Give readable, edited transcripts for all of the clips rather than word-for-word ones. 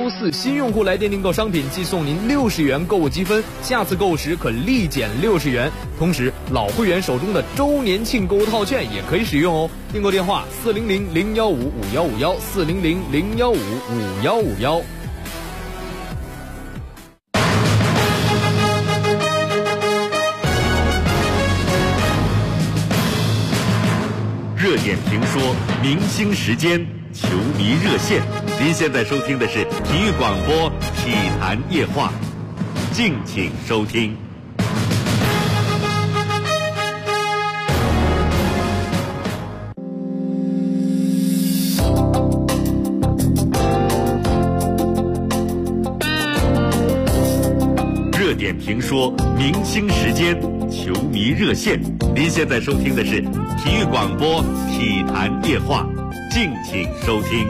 周4新用户来电订购商品即送您60元购物积分，下次购物时可立减60元。同时老会员手中的周年庆购物套券也可以使用哦。订购电话400-015-5151，400-015-5151。 热点评说，明星时间，球迷热线。您现在收听的是体育广播体坛夜话，敬请收听。热点评说，明星时间，球迷热线。您现在收听的是体育广播体坛夜话，敬请收听。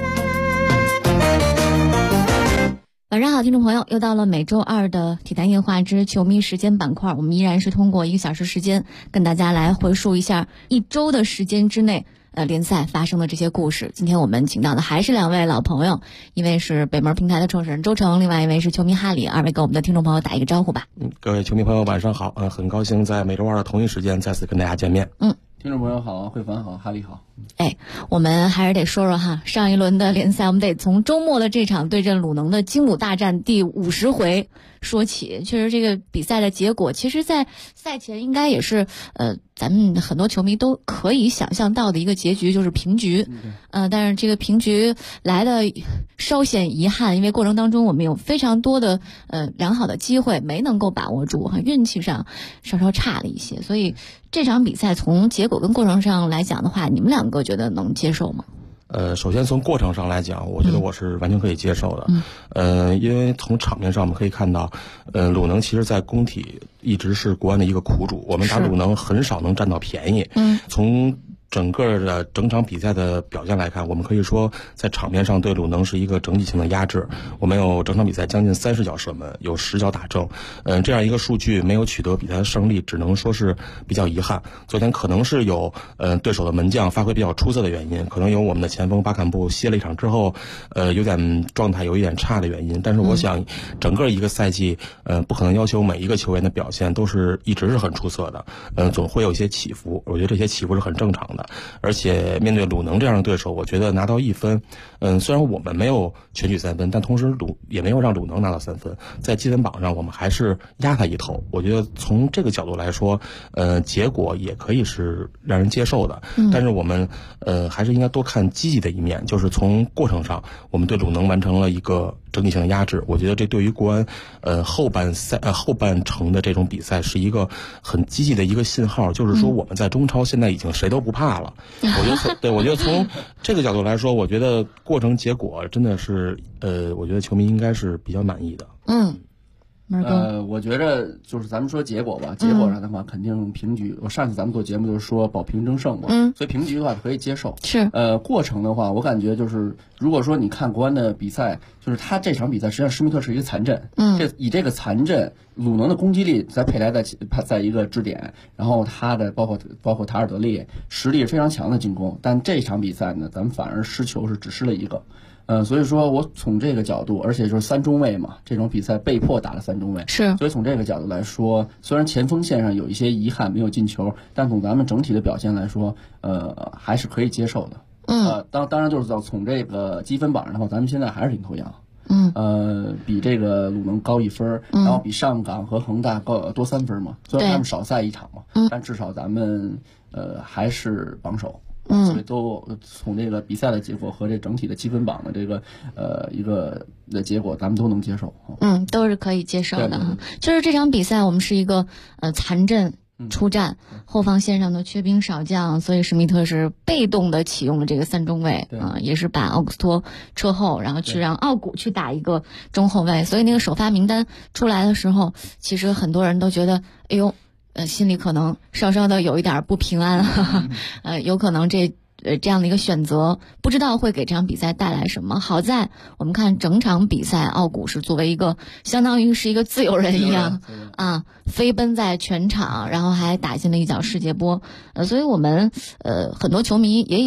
晚上好，听众朋友，又到了每周2的体坛夜话之球迷时间板块，我们依然是通过1个小时时间跟大家来回述一下一周的时间之内联赛发生的这些故事。今天我们请到的还是2位老朋友，一位是北门平台的创始人周成，另外一位是球迷哈里。2位跟我们的听众朋友打一个招呼吧。 各位球迷朋友晚上好，很高兴在每周2的同一时间再次跟大家见面。 听众朋友好，慧凡好，哈利好。 我们还是得说说哈，上一轮的联赛，我们得从周末的这场对阵鲁能的精武大战第50回说起。确实这个比赛的结果，其实在赛前应该也是咱们很多球迷都可以想象到的一个结局，就是平局。但是这个平局来的稍显遗憾，因为过程当中我们有非常多的良好的机会没能够把握住，运气上稍稍差了一些。所以这场比赛从结果跟过程上来讲的话，你们2个觉得能接受吗？ 首先从过程上来讲，我觉得我是完全可以接受的。因为从场面上我们可以看到，鲁能其实在工体一直是国安的一个苦主，我们打鲁能很少能占到便宜。从整个的整场比赛的表现来看，我们可以说在场面上对鲁能是一个整体性的压制。我们有整场比赛将近30脚射门，有10脚打正。这样一个数据没有取得比赛的胜利，只能说是比较遗憾。昨天可能是有对手的门将发挥比较出色的原因，可能有我们的前锋巴坎布歇了一场之后有点状态有一点差的原因。但是我想整个一个赛季不可能要求每一个球员的表现都是一直是很出色的，总会有一些起伏，我觉得这些起伏是很正常的。而且面对鲁能这样的对手，我觉得拿到1分，虽然我们没有全取3分，但同时也没有让鲁能拿到3分，在积分榜上我们还是压他一头。我觉得从这个角度来说，结果也可以是让人接受的。但是我们还是应该多看积极的一面，就是从过程上我们对鲁能完成了一个整体性的压制。我觉得这对于国安后半程的这种比赛是一个很积极的一个信号，就是说我们在中超现在已经谁都不怕了。我觉得从这个角度来说，我觉得过程结果真的是我觉得球迷应该是比较满意的。 我觉得就是咱们说结果吧，结果上的话肯定平局。我上次咱们做节目就是说保平争胜嘛，所以平局的话可以接受。 是过程的话，我感觉就是如果说你看国安的比赛，就是他这场比赛实际上施密特是一个残阵，以这个残阵，鲁能的攻击力再配来在一个支点，然后他的包括塔尔德利实力非常强的进攻，但这场比赛呢，咱们反而失球是只失了1个。所以说我从这个角度，而且就是3中卫嘛，这种比赛被迫打了3中卫， 是， 所以从这个角度来说，虽然前锋线上有一些遗憾没有进球，但从咱们整体的表现来说，还是可以接受的。当然就是从这个积分榜上的话，咱们现在还是领头羊。比这个鲁能高1分，然后比上港和恒大多3分嘛，虽然他们少赛1场嘛，但至少咱们还是榜首。所以都从这个比赛的结果和这整体的积分榜的这个一个的结果，咱们都能接受。 都是可以接受的。就是这场比赛我们是一个残阵出战，后防线上的缺兵少将，所以施密特是被动的启用了这个3中卫也是把奥古斯托撤后，然后去让奥古去打一个中后卫。所以那个首发名单出来的时候，其实很多人都觉得哎呦心里可能稍稍的有一点不平安有可能这样的一个选择不知道会给这场比赛带来什么。好在我们看整场比赛，奥古是作为一个相当于是一个自由人一样飞奔在全场，然后还打进了1脚世界波。所以我们很多球迷也有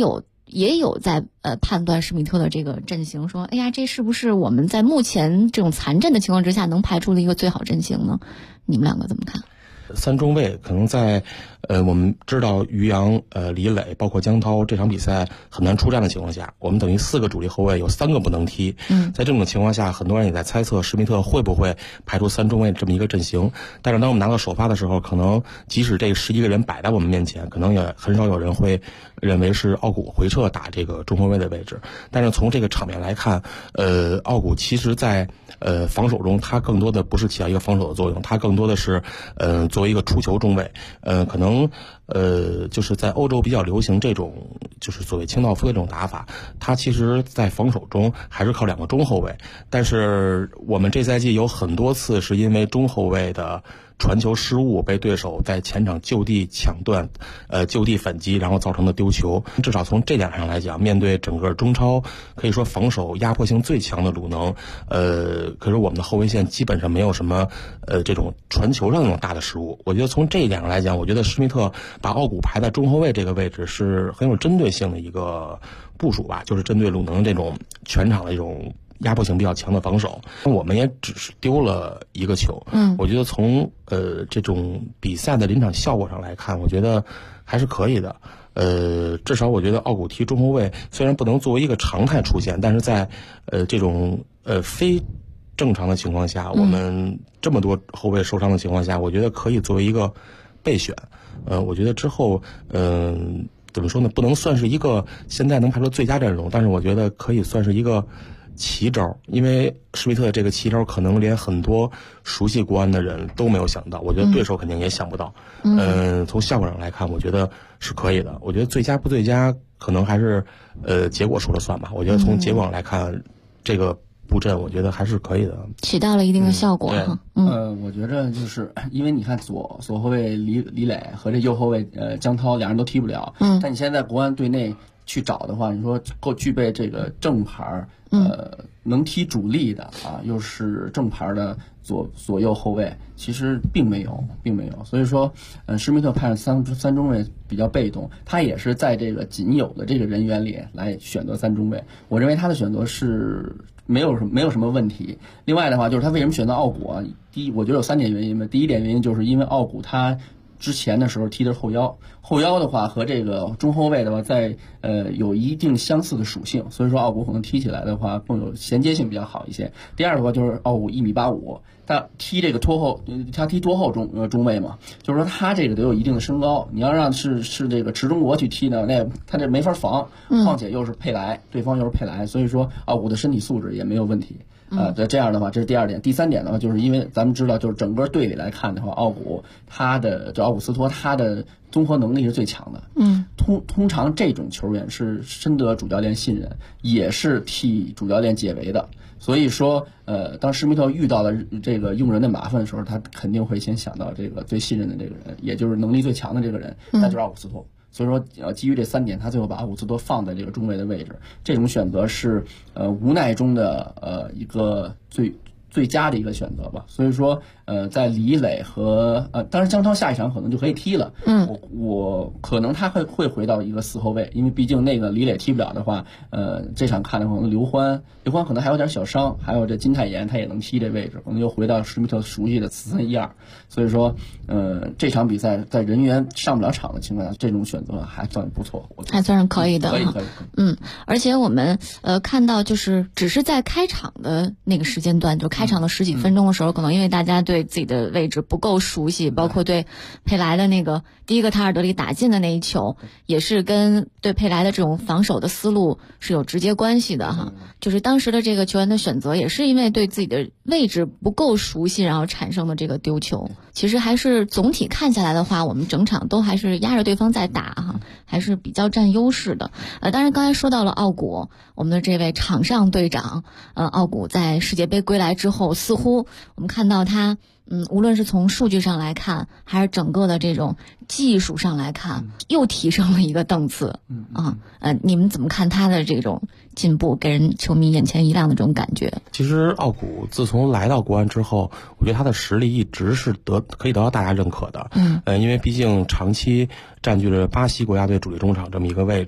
也有在判断施密特的这个阵型，说哎呀，这是不是我们在目前这种残阵的情况之下能排出的一个最好阵型呢？你们两个怎么看？ 三中卫可能在我们知道于洋、李磊包括江涛这场比赛很难出战的情况下，我们等于4个主力后卫有3个不能踢。在这种情况下，很多人也在猜测施密特会不会排出3中卫这么一个阵型。但是当我们拿到首发的时候，可能即使这11个人摆在我们面前，可能也很少有人会认为是奥古回撤打这个中后卫的位置。但是从这个场面来看，奥古其实在防守中，他更多的不是起到一个防守的作用，他更多的是作为一个出球中卫。可能就是在欧洲比较流行这种就是所谓清道夫的这种打法，他其实在防守中还是靠2个中后卫。但是我们这赛季有很多次是因为中后卫的传球失误被对手在前场就地抢断，就地反击，然后造成的丢球。至少从这点上来讲，面对整个中超可以说防守压迫性最强的鲁能，可是我们的后卫线基本上没有什么这种传球上那种大的失误。我觉得从这一点上来讲，我觉得施密特把奥古排在中后卫这个位置是很有针对性的一个部署吧，就是针对鲁能这种全场的一种压迫性比较强的防守。我们也只是丢了1个球。我觉得从这种比赛的临场效果上来看，我觉得还是可以的。至少我觉得奥古踢中后卫虽然不能作为一个常态出现，但是在这种非正常的情况下，我们这么多后卫受伤的情况下，我觉得可以作为一个备选。我觉得之后怎么说呢，不能算是一个现在能排出最佳阵容，但是我觉得可以算是一个奇招。因为施密特这个奇招可能连很多熟悉国安的人都没有想到，我觉得对手肯定也想不到。从效果上来看，我觉得是可以的。我觉得最佳不最佳可能还是结果说了算吧。我觉得从结果上来看，这个布阵我觉得还是可以的， 起到了一定的效果哈。 我觉着就是因为你看左后卫李磊和这右后卫江涛2人都踢不了。但你现在国安队内去找的话，你说够具备这个正牌能踢主力的啊，又是正牌的左右后卫，其实并没有。所以说，施密特派上三中卫比较被动，他也是在这个仅有的这个人员里来选择3中卫。我认为他的选择是没有什么问题。另外的话，就是他为什么选择奥古啊？第一，我觉得有3点原因吧。第一点原因就是因为奥古他之前的时候踢的是后腰的话和这个中后卫的话在有一定相似的属性，所以说奥古可能踢起来的话更有衔接性比较好一些。第二的话就是奥古1.85米，他踢这个他踢拖后中卫嘛，就是说他这个得有一定的身高。你要让是这个池中国去踢呢，那他这没法防，况且又是佩莱，对方又是佩莱，所以说奥古的身体素质也没有问题。这样的话，这是第2点。第3点的话，就是因为咱们知道，就是整个队里来看的话，奥古斯托他的综合能力是最强的。通常这种球员是深得主教练信任，也是替主教练解围的。所以说，当施密特遇到了这个用人的麻烦的时候，他肯定会先想到这个最信任的这个人，也就是能力最强的这个人，那就是奥古斯托。所以说，基于这3点，他最后把奥古斯托放在这个中卫的位置。这种选择是无奈中的一个最佳的一个选择吧。所以说，在李磊和当然江涛下一场可能就可以踢了。我可能他会回到一个4后卫，因为毕竟那个李磊踢不了的话，这场看的话，可能刘欢可能还有点小伤，还有这金泰妍他也能踢这位置，可能又回到施密特熟悉的4-3-1-2。所以说，这场比赛在人员上不了场的情况下，这种选择还算不错， 还算是可以的。 可以。 而且我们看到就是只是在开场的那个时间段，就开场的10几分钟的时候，可能因为大家对自己的位置不够熟悉，包括对佩莱的那个第一个塔尔德里打进的那一球，也是跟对佩莱的这种防守的思路是有直接关系的哈。就是当时的这个球员的选择，也是因为对自己的位置不够熟悉，然后产生的这个丢球。其实还是总体看下来的话，我们整场都还是压着对方在打哈，还是比较占优势的。当然刚才说到了奥古，我们的这位场上队长，奥古在世界杯归来之后，似乎我们看到他无论是从数据上来看，还是整个的这种技术上来看，又提升了一个档次。你们怎么看他的这种进步，给人球迷眼前一亮的这种感觉？ 其实奥古自从来到国安之后，我觉得他的实力一直是可以得到大家认可的。因为毕竟长期占据了巴西国家队主力中场这么一个位置，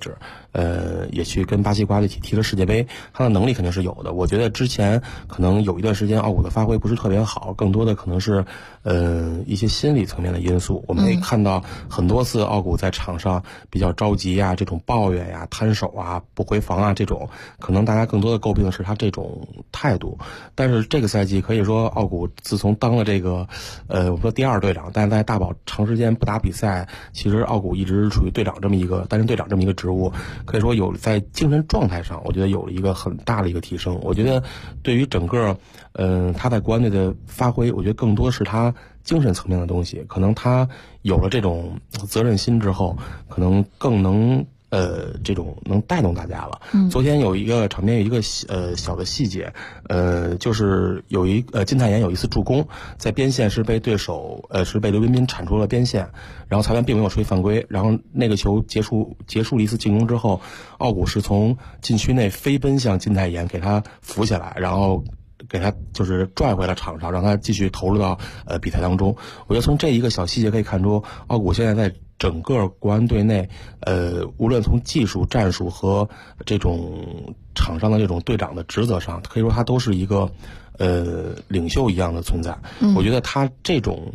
也去跟巴西国家队一起踢了世界杯，他的能力肯定是有的。我觉得之前可能有一段时间奥古的发挥不是特别好，更多的可能是一些心理层面的因素。我们可以看到很多次奥古在场上比较着急呀，这种抱怨呀、摊手啊、不回防啊，这种可能大家更多的诟病的是他这种态度。但是这个赛季可以说奥古自从当了这个我们说第2队长，但是在大宝长时间不打比赛，其实奥古一直是处于队长这么一个担任队长这么一个职务，可以说有在精神状态上我觉得有了一个很大的一个提升。我觉得对于整个他在国安队的发挥，我觉得更多是他精神层面的东西，可能他有了这种责任心之后，可能更能这种能带动大家了。昨天有一个场面有一个小的细节，就是有金泰妍有一次助攻，在边线是被对手是被刘彬彬铲出了边线，然后裁判并没有吹犯规，然后那个球结束了一次进攻之后，奥古是从禁区内飞奔向金泰妍，给他扶起来，然后给他就是拽回了场上，让他继续投入到比赛当中。我觉得从这一个小细节可以看出，奥古现在在整个国安队内，无论从技术、战术和这种场上的这种队长的职责上，可以说他都是一个领袖一样的存在。我觉得他这种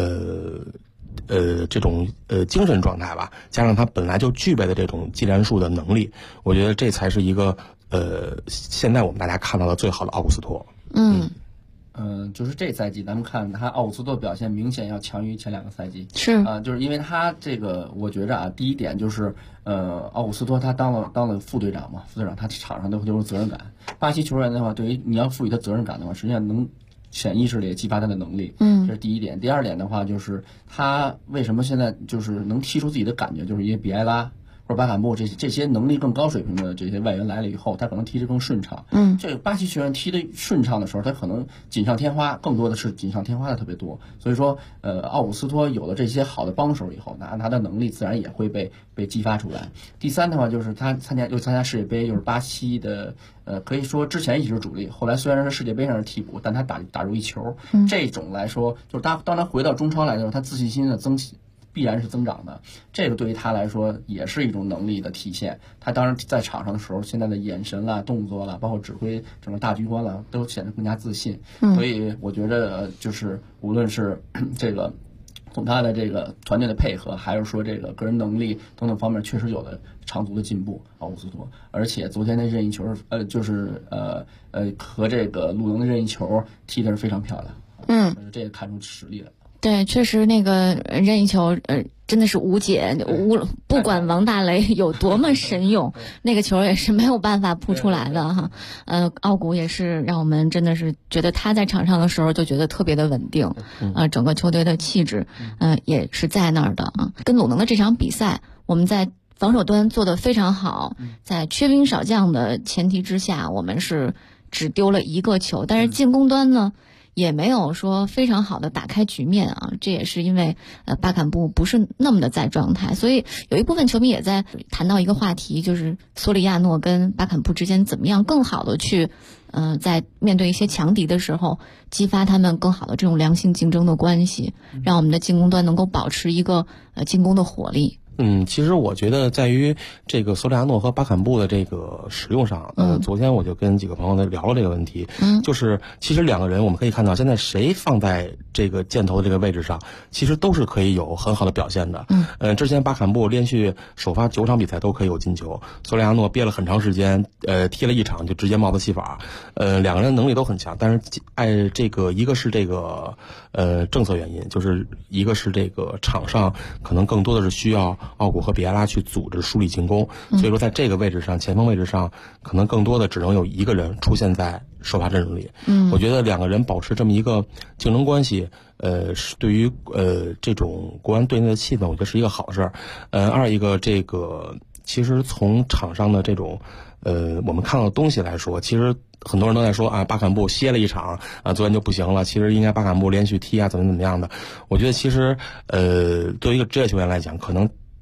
精神状态吧，加上他本来就具备的这种技战术的能力，我觉得这才是一个现在我们大家看到的最好的奥古斯托。 就是这赛季咱们看他奥古斯托表现明显要强于前2个赛季， 是就是因为他这个，我觉着啊，第一点就是奥古斯托他当了副队长嘛，副队长他场上都有责任感。巴西球员的话，对于你要赋予他责任感的话，实际上能潜意识里也激发他的能力，这是第一点。第二点的话，就是他为什么现在就是能踢出自己的感觉，就是因为比埃拉或者巴坎布这些能力更高水平的这些外援来了以后，他可能踢得更顺畅。这个巴西球员踢得顺畅的时候，他可能锦上添花，更多的是锦上添花的特别多。所以说，奥古斯托有了这些好的帮手以后，他的能力自然也会被激发出来。第三的话，就是他参加世界杯，就是巴西的可以说之前一直主力，后来虽然是世界杯上是替补，但他打入一球，这种来说，就是当他回到中超来的时候，他自信心的必然是增长的，这个对于他来说也是一种能力的体现。他当然在场上的时候，现在的眼神啦、动作啦，包括指挥整个大局观啦，都显得更加自信。所以我觉得就是无论是这个从他的这个团队的配合，还是说这个个人能力等等方面，确实有了长足的进步。奥古斯托，而且昨天的任意球和这个鲁能的任意球踢的是非常漂亮。这也看出实力了。 对，确实那个任意球，真的是无解。不管王大雷有多么神勇，那个球也是没有办法扑出来的哈。奥古也是让我们真的是觉得他在场上的时候就觉得特别的稳定，整个球队的气质，也是在那儿的啊。跟鲁能的这场比赛，我们在防守端做得非常好，在缺兵少将的前提之下，我们是只丢了1个球，但是进攻端呢，也没有说非常好的打开局面啊，这也是因为巴坎布不是那么的在状态，所以有一部分球迷也在谈到一个话题，就是索里亚诺跟巴坎布之间怎么样更好的去在面对一些强敌的时候，激发他们更好的这种良性竞争的关系，让我们的进攻端能够保持一个进攻的火力。 其实我觉得在于这个索里亚诺和巴坎布的这个使用上，昨天我就跟几个朋友在聊了这个问题，就是其实2个人我们可以看到，现在谁放在这个箭头的这个位置上，其实都是可以有很好的表现的。之前巴坎布连续首发9场比赛都可以有进球，索里亚诺憋了很长时间，踢了1场就直接帽子戏法。2个人能力都很强，但是这个一个是这个政策原因，就是一个是这个场上可能更多的是需要奥古和比埃拉去组织梳理进攻，所以说在这个位置上，前锋位置上可能更多的只能有1个人出现在首发阵容里。我觉得2个人保持这么一个竞争关系，是对于这种国安队内的气氛，我觉得是一个好事儿。二一个这个其实从场上的这种我们看到的东西来说，其实很多人都在说巴坎布歇了1场昨天就不行了，其实应该巴坎布连续踢怎么样的。我觉得其实对于一个职业球员来讲，可能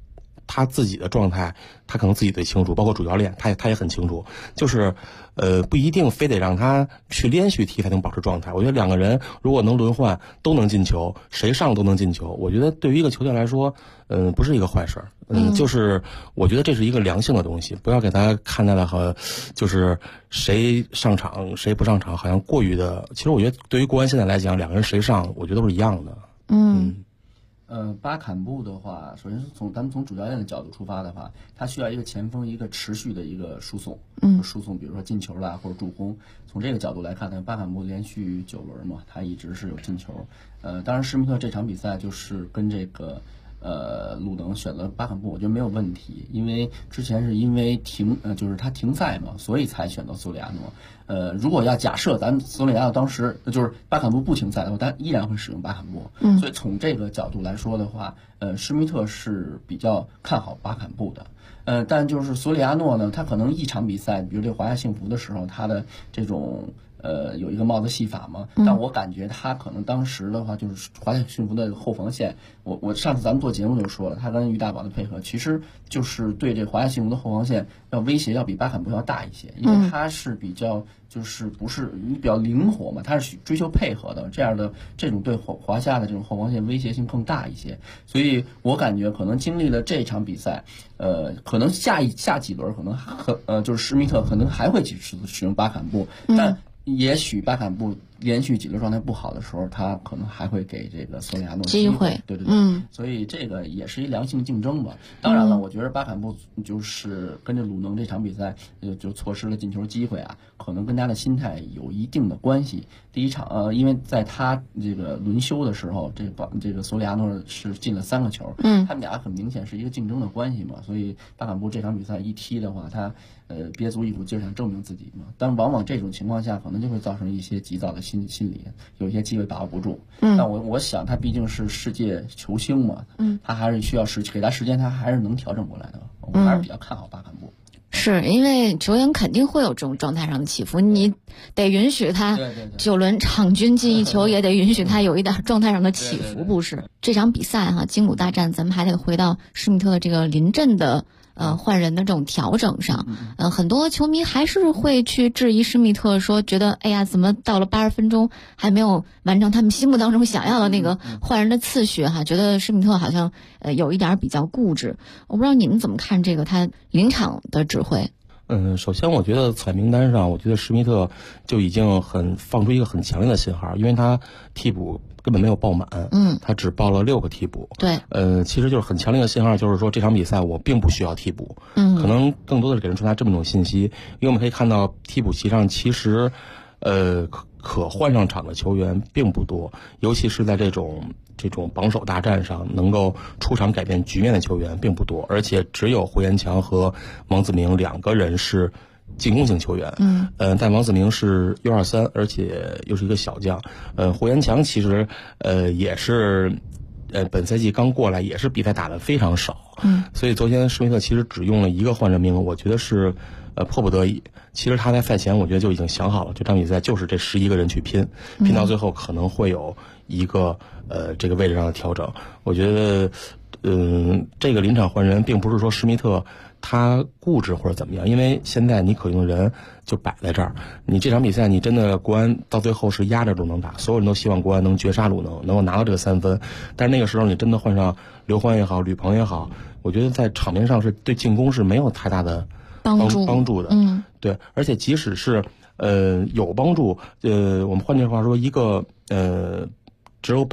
他自己的状态，他可能自己最清楚，包括主教练他也很清楚，就是不一定非得让他去连续踢才能保持状态。我觉得两个人如果能轮换都能进球，谁上都能进球，我觉得对于一个球队来说不是一个坏事。就是我觉得这是一个良性的东西，不要给他看待的和就是谁上场谁不上场好像过于的。其实我觉得对于国安现在来讲，两个人谁上我觉得都是一样的。 巴坎布的话，首先咱们从主教练的角度出发的话，他需要一个前锋一个持续的一个输送，输送比如说进球啦或者助攻。从这个角度来看呢，巴坎布连续9轮嘛，他一直是有进球。当然施密特这场比赛就是跟这个鲁能选择巴坎布，我觉得没有问题，因为之前是因为就是他停赛嘛，所以才选择索里亚诺。如果要假设咱们索里亚诺当时就是巴坎布不停赛的话，他依然会使用巴坎布。所以从这个角度来说的话，施密特是比较看好巴坎布的。但就是索里亚诺呢，他可能一场比赛，比如这华夏幸福的时候，他的这种有一个帽子戏法嘛，但我感觉他可能当时的话，就是华夏幸福的后防线，我上次咱们做节目就说了，他跟于大宝的配合，其实就是对这华夏幸福的后防线威胁要比巴坎布要大一些，因为他是比较就是不是你比较灵活嘛，他是追求配合的，这种对华夏的这种后防线威胁性更大一些，所以我感觉可能经历了这场比赛，可能下几轮可能就是施密特可能还会使用巴坎布，但也许巴坎布连续几轮状态不好的时候，他可能还会给这个索里亚诺机会。对，所以这个也是一良性竞争吧。当然了，我觉得巴坎布就是跟着鲁能这场比赛就错失了进球机会啊，可能跟他的心态有一定的关系。第一场因为在他这个轮休的时候，这个索里亚诺是进了3个球，他们俩很明显是一个竞争的关系嘛，所以巴坎布这场比赛一踢的话，他憋足一股劲儿想证明自己嘛，但往往这种情况下可能就会造成一些急躁的心理，有一些机会把握不住。但我想他毕竟是世界球星嘛，他还是需要给他时间，他还是能调整过来的。我还是比较看好巴坎布。 是因为球员肯定会有这种状态上的起伏，你得允许他9轮场均进1球，也得允许他有一点状态上的起伏，不是？这场比赛哈，金鲁大战，咱们还得回到施密特的这个临阵的换人的这种调整上，很多球迷还是会去质疑施密特，说觉得哎呀，怎么到了80分钟还没有完成他们心目当中想要的那个换人的次序哈？觉得施密特好像有一点比较固执。我不知道你们怎么看这个他临场的指挥？ 首先我觉得彩名单上，我觉得施密特就已经放出一个很强烈的信号，因为他替补根本没有报满，他只报了6个替补。对，其实就是很强烈的信号，就是说这场比赛我并不需要替补。可能更多的是给人传达这么一种信息，因为我们可以看到替补席上其实，可换上场的球员并不多，尤其是在这种榜首大战上能够出场改变局面的球员并不多，而且只有胡延强和王子明2个人是进攻型球员。但王子明是U23，而且又是一个小将。胡延强其实也是本赛季刚过来，也是比赛打得非常少。所以昨天施密特其实只用了1个换人名额，我觉得是迫不得已。其实他在赛前我觉得就已经想好了，这场比赛就是这11个人去拼到最后可能会有一个这个位置上的调整。我觉得这个临场换人并不是说施密特他固执或者怎么样，因为现在你可用的人就摆在这儿，你这场比赛你真的国安到最后是压着鲁能打，所有人都希望国安能绝杀鲁能，能够拿到这个3分，但是那个时候你真的换上刘欢也好，吕鹏也好，我觉得在场面上是对进攻是没有太大的帮助的。对，而且即使是有帮助，我们换句话说，一个只有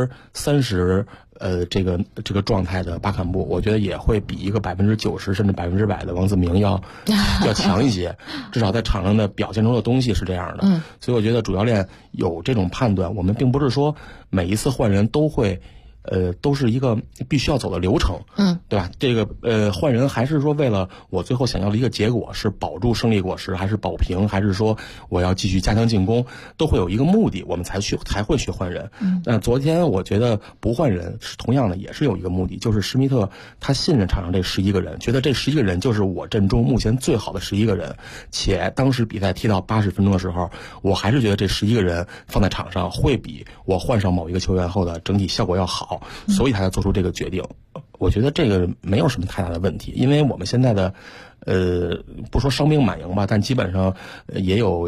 30%这个状态的巴坎布，我觉得也会比一个90%甚至100%的王子明要强一些，至少在场上的表现出的东西是这样的。所以我觉得主教练有这种判断，我们并不是说每一次换人都是一个必须要走的流程，对吧？这个换人还是说为了我最后想要的一个结果是保住胜利果实，还是保平，还是说我要继续加强进攻，都会有一个目的，我们才会去换人。那昨天我觉得不换人是同样的，也是有一个目的，就是施密特他信任场上这11个人，觉得这11个人就是我阵中目前最好的11个人，且当时比赛踢到80分钟的时候，我还是觉得这11个人放在场上会比我换上某一个球员后的整体效果要好。 好，所以他才做出这个决定。我觉得这个没有什么太大的问题，因为我们现在的不说伤兵满营吧，但基本上也有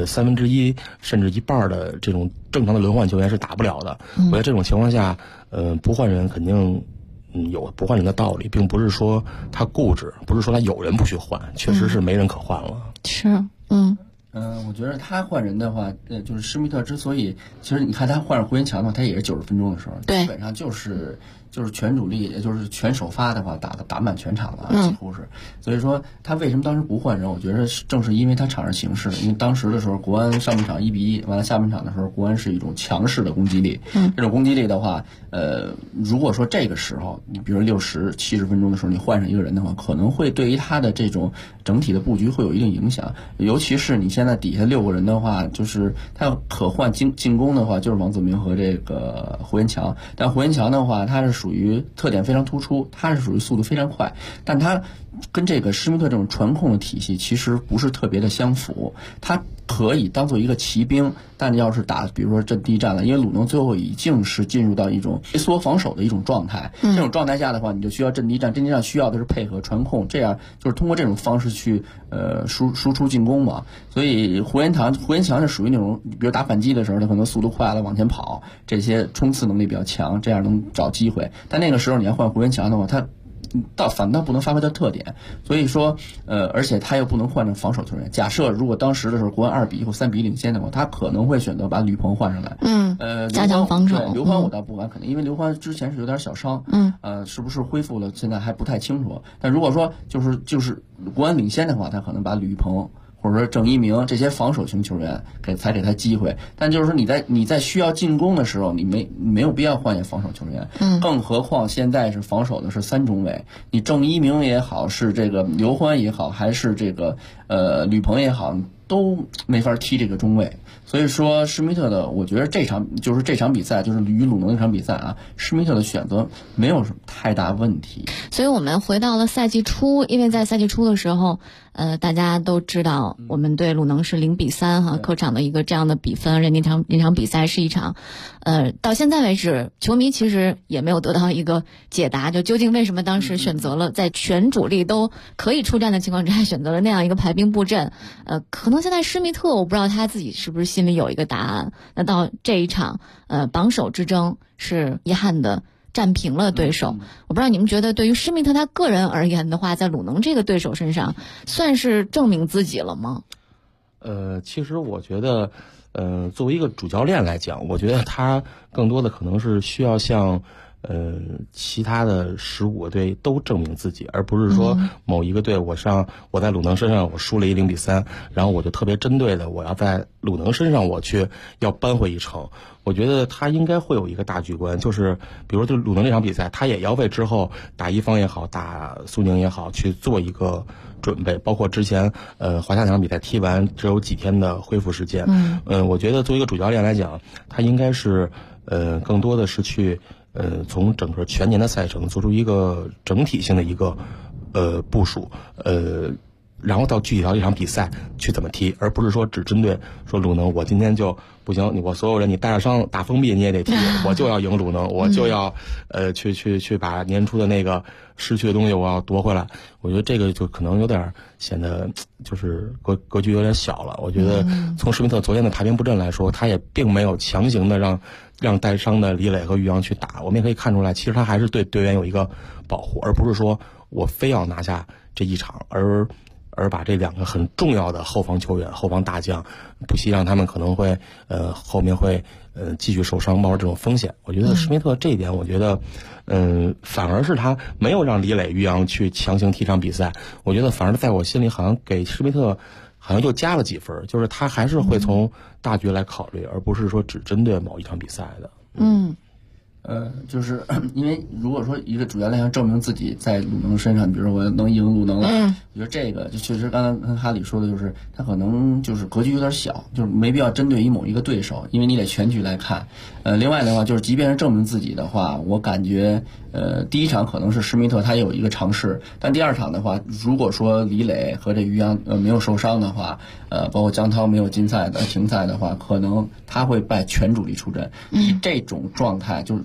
1/3甚至1半的这种正常的轮换球员是打不了的。我觉得这种情况下，不换人肯定有不换人的道理，并不是说他固执，不是说他有人不去换，确实是没人可换了。 是， 我觉得他换人的话，就是施密特之所以，其实你看他换上胡延强的话，他也是90分钟的时候， 对， 基本上就是全主力，也就是全首发的话，打满全场了，几乎是。所以说他为什么当时不换人？我觉得正是因为他场上形势，因为当时的时候国安上半场1-1，完了下半场的时候国安是一种强势的攻击力，这种攻击力的话，如果说这个时候你比如60、70分钟的时候你换上一个人的话，可能会对于他的这种整体的布局会有一定影响，尤其是你现在底下6个人的话，就是他要可换进攻的话，就是王泽明和这个胡延强，但胡延强的话，他是属于特点非常突出，他是属于速度非常快，但他跟这个施密特这种传控的体系其实不是特别的相符，他可以当做一个骑兵，但要是打比如说阵地战了，因为鲁能最后已经是进入到一种微缩防守的一种状态，这种状态下的话，你就需要阵地战，阵地战需要的是配合传控，这样就是通过这种方式去输出进攻嘛。所以胡延强是属于那种，比如打反击的时候，他可能速度快了往前跑，这些冲刺能力比较强，这样能找机会。但那个时候你要换胡延强的话，他反倒不能发挥他特点，所以说而且他又不能换成防守球员。假设如果当时的时候国安2-1或3-1领先的话，他可能会选择把吕鹏换上来， 加强防守。 刘欢我倒不敢肯定，因为刘欢之前是有点小伤，是不是恢复了现在还不太清楚。但如果说就是国安领先的话，他可能把吕鹏或者说郑一鸣这些防守型球员才给他机会，但就是说你在需要进攻的时候，你没有必要换下防守球员，更何况现在是防守的是3中卫，你郑一鸣也好，是这个刘欢也好，还是这个吕鹏也好，都没法踢这个中卫。所以说施密特的，我觉得这场比赛就是与鲁能那场比赛啊，施密特的选择没有什么太大问题。 所以我们回到了赛季初，因为在赛季初的时候，大家都知道我们对鲁能是0-3哈，客场的一个这样的比分，那场比赛是一场，到现在为止，球迷其实也没有得到一个解答，就究竟为什么当时选择了在全主力都可以出战的情况之下选择了那样一个排兵布阵，可能现在施密特我不知道他自己是不是心里有一个答案。那到这一场榜首之争是遗憾的战平了对手，我不知道你们觉得对于施密特他个人而言的话，在鲁能这个对手身上算是证明自己了吗？ 其实我觉得作为一个主教练来讲，我觉得他更多的可能是需要向其他的15个队都证明自己，而不是说某一个队我在鲁能身上我输了0-3，然后我就特别针对的我要在鲁能身上我去要扳回一城。我觉得他应该会有一个大局观，就是比如就鲁能这场比赛，他也要为之后打一方也好，打苏宁也好去做一个准备，包括之前华夏那场比赛踢完只有几天的恢复时间。我觉得作为一个主教练来讲，他应该是更多的是去从整个全年的赛程做出一个整体性的一个部署，然后到具体到一场比赛去怎么踢，而不是说只针对说鲁能我今天就不行，我所有人你带着伤打封闭你也得踢，我就要赢鲁能，我就要去把年初的那个失去的东西我要夺回来。我觉得这个就可能有点显得就是格局有点小了。我觉得从施密特昨天的排兵布阵来说，他也并没有强行的让带伤的李磊和于洋去打，我们也可以看出来，其实他还是对队员有一个保护，而不是说我非要拿下这一场，而把这2个很重要的后防球员、后防大将，不惜让他们可能会后面会继续受伤，冒着这种风险。我觉得施密特这一点，我觉得反而是他没有让李磊、于洋去强行踢场比赛，我觉得反而在我心里好像给施密特好像又加了几分，就是他还是会从大局来考虑，而不是说只针对某一场比赛的。 就是因为如果说一个主教练要证明自己在鲁能身上，比如说我能赢鲁能了，我觉得这个就确实刚才跟哈里说的，就是他可能就是格局有点小，就是没必要针对于某一个对手，因为你得全局来看。另外的话，就是即便是证明自己的话，我感觉第一场可能是施密特他有一个尝试，但第2场的话，如果说李磊和这于洋没有受伤的话，包括江涛没有停赛的话，可能他会拜全主力出阵。以这种状态，就是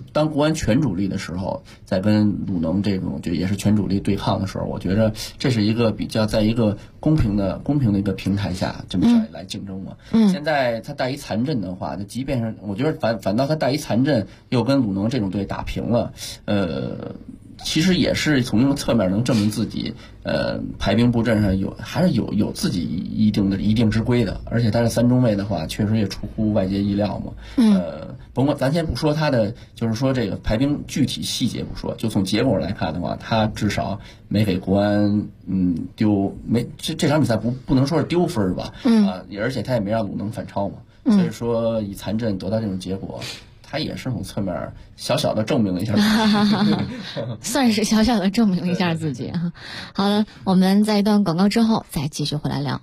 当国安全主力的时候，在跟鲁能这种就也是全主力对抗的时候，我觉得这是一个比较在一个公平的一个平台下这么来竞争嘛。现在他带一残阵的话，就即便是我觉得反倒他带一残阵又跟鲁能这种队打平了，其实也是从一个侧面能证明自己，排兵布阵上还是有自己一定之规的，而且他这3中卫的话，确实也出乎外界意料嘛。甭管咱先不说他的，就是说这个排兵具体细节不说，就从结果来看的话，他至少没给国安这场比赛不能说是丢分吧，而且他也没让鲁能反超嘛，所以说以残阵得到这种结果。他也是从侧面小小的证明了一下自己算是小小的证明了一下自己哈。好了，我们在一段广告之后再继续回来聊。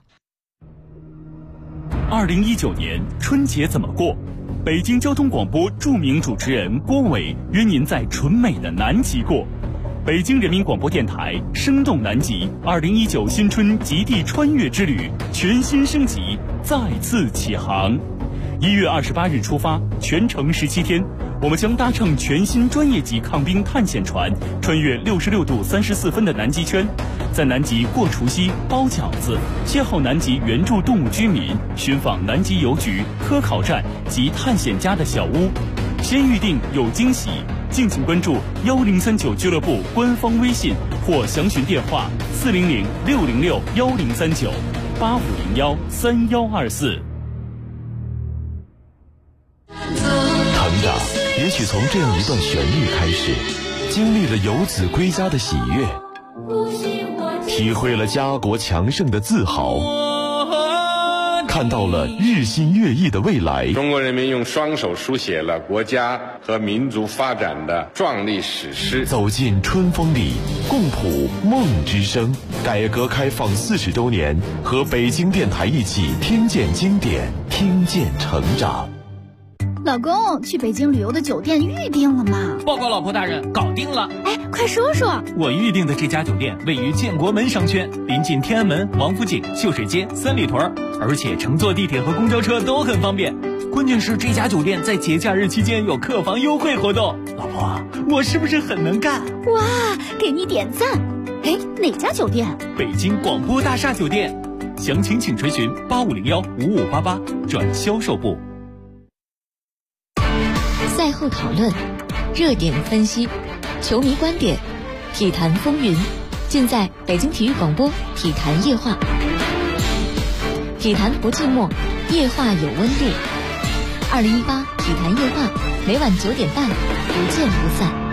2019年春节怎么过？北京交通广播著名主持人郭伟约您在纯美的南极过。北京人民广播电台生动南极2019新春极地穿越之旅全新升级，再次起航。1月28日出发，全程17天，我们将搭乘全新专业级抗冰探险船，穿越66度34分的南极圈，在南极过除夕、包饺子，邂逅南极原住动物居民，寻访南极邮局、科考站及探险家的小屋。先预定有惊喜，敬请关注1039俱乐部官方微信或详询电话400-606-1039-8501-3124。 成长也许从这样一段旋律开始，经历了游子归家的喜悦，体会了家国强盛的自豪，看到了日新月异的未来。 中国人民用双手书写了国家和民族发展的壮丽史诗。 走进春风里，共谱梦之声。改革开放40周年，和北京电台一起听见经典，听见成长。 老公，去北京旅游的酒店预定了吗？ 报告老婆大人，搞定了。 哎，快说说。 我预定的这家酒店位于建国门商圈，临近天安门、王府井、秀水街、三里屯，而且乘坐地铁和公交车都很方便。关键是这家酒店在节假日期间有客房优惠活动。老婆，我是不是很能干？ 哇，给你点赞。哎，哪家酒店？ 北京广播大厦酒店。详情请垂询8501-5588转销售部。 赛后讨论，热点分析，球迷观点，体坛风云，尽在北京体育广播体坛夜话。体坛不寂寞，夜话有温度。2018体坛夜话，每晚9点半，不见不散。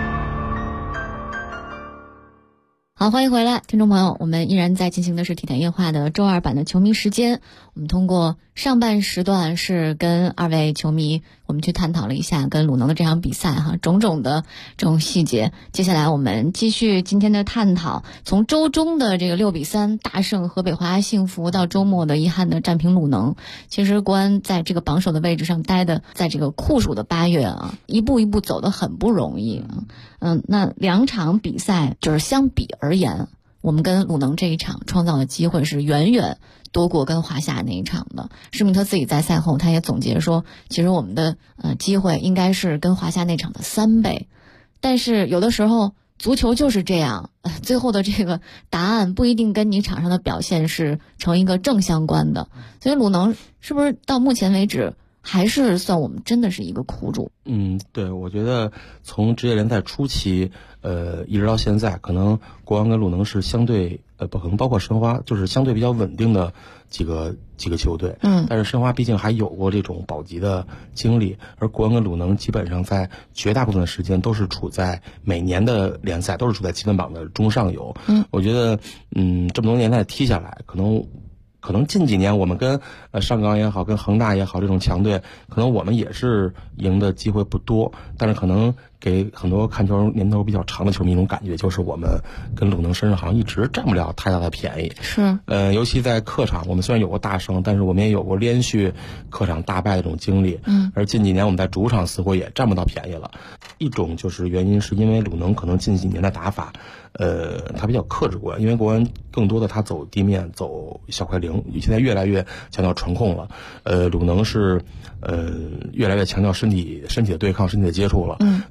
好，欢迎回来，听众朋友，我们依然在进行的是体坛夜话的周二版的球迷时间。我们通过上半时段是跟2位球迷我们去探讨了一下跟鲁能的这场比赛哈，种种的这种细节。接下来我们继续今天的探讨，从周中的这个6-3大胜河北华夏幸福到周末的遗憾的战平鲁能，其实国安在这个榜首的位置上待的，在这个酷暑的8月啊，一步一步走得很不容易。那2场比赛就是相比而言，我们跟鲁能这一场创造的机会是远远多过跟华夏那一场的。施密特自己在赛后他也总结说，其实我们的机会应该是跟华夏那场的3倍。但是有的时候足球就是这样，最后的这个答案不一定跟你场上的表现是成一个正相关的。所以鲁能是不是到目前为止还是算我们真的是一个苦主？ 对，我觉得从职业联赛初期一直到现在，可能国安跟鲁能是相对可能包括申花，就是相对比较稳定的几个球队。但是申花毕竟还有过这种保级的经历，而国安跟鲁能基本上在绝大部分的时间都是处在每年的联赛都是处在积分榜的中上游。我觉得这么多年来踢下来，可能近几年我们跟上港也好，跟恒大也好，这种强队，可能我们也是赢的机会不多，但是可能给很多看球年头比较长的球迷一种感觉，就是我们跟鲁能身上好像一直占不了太大的便宜。 是， 尤其在客场，我们虽然有过大胜，但是我们也有过连续客场大败的这种经历。而近几年我们在主场似乎也占不到便宜了。一种就是原因是因为鲁能可能近几年的打法，他比较克制国安，因为国安更多的他走地面，走小快灵，现在越来越强调传控了。鲁能是越来越强调身体的对抗，身体的接触了。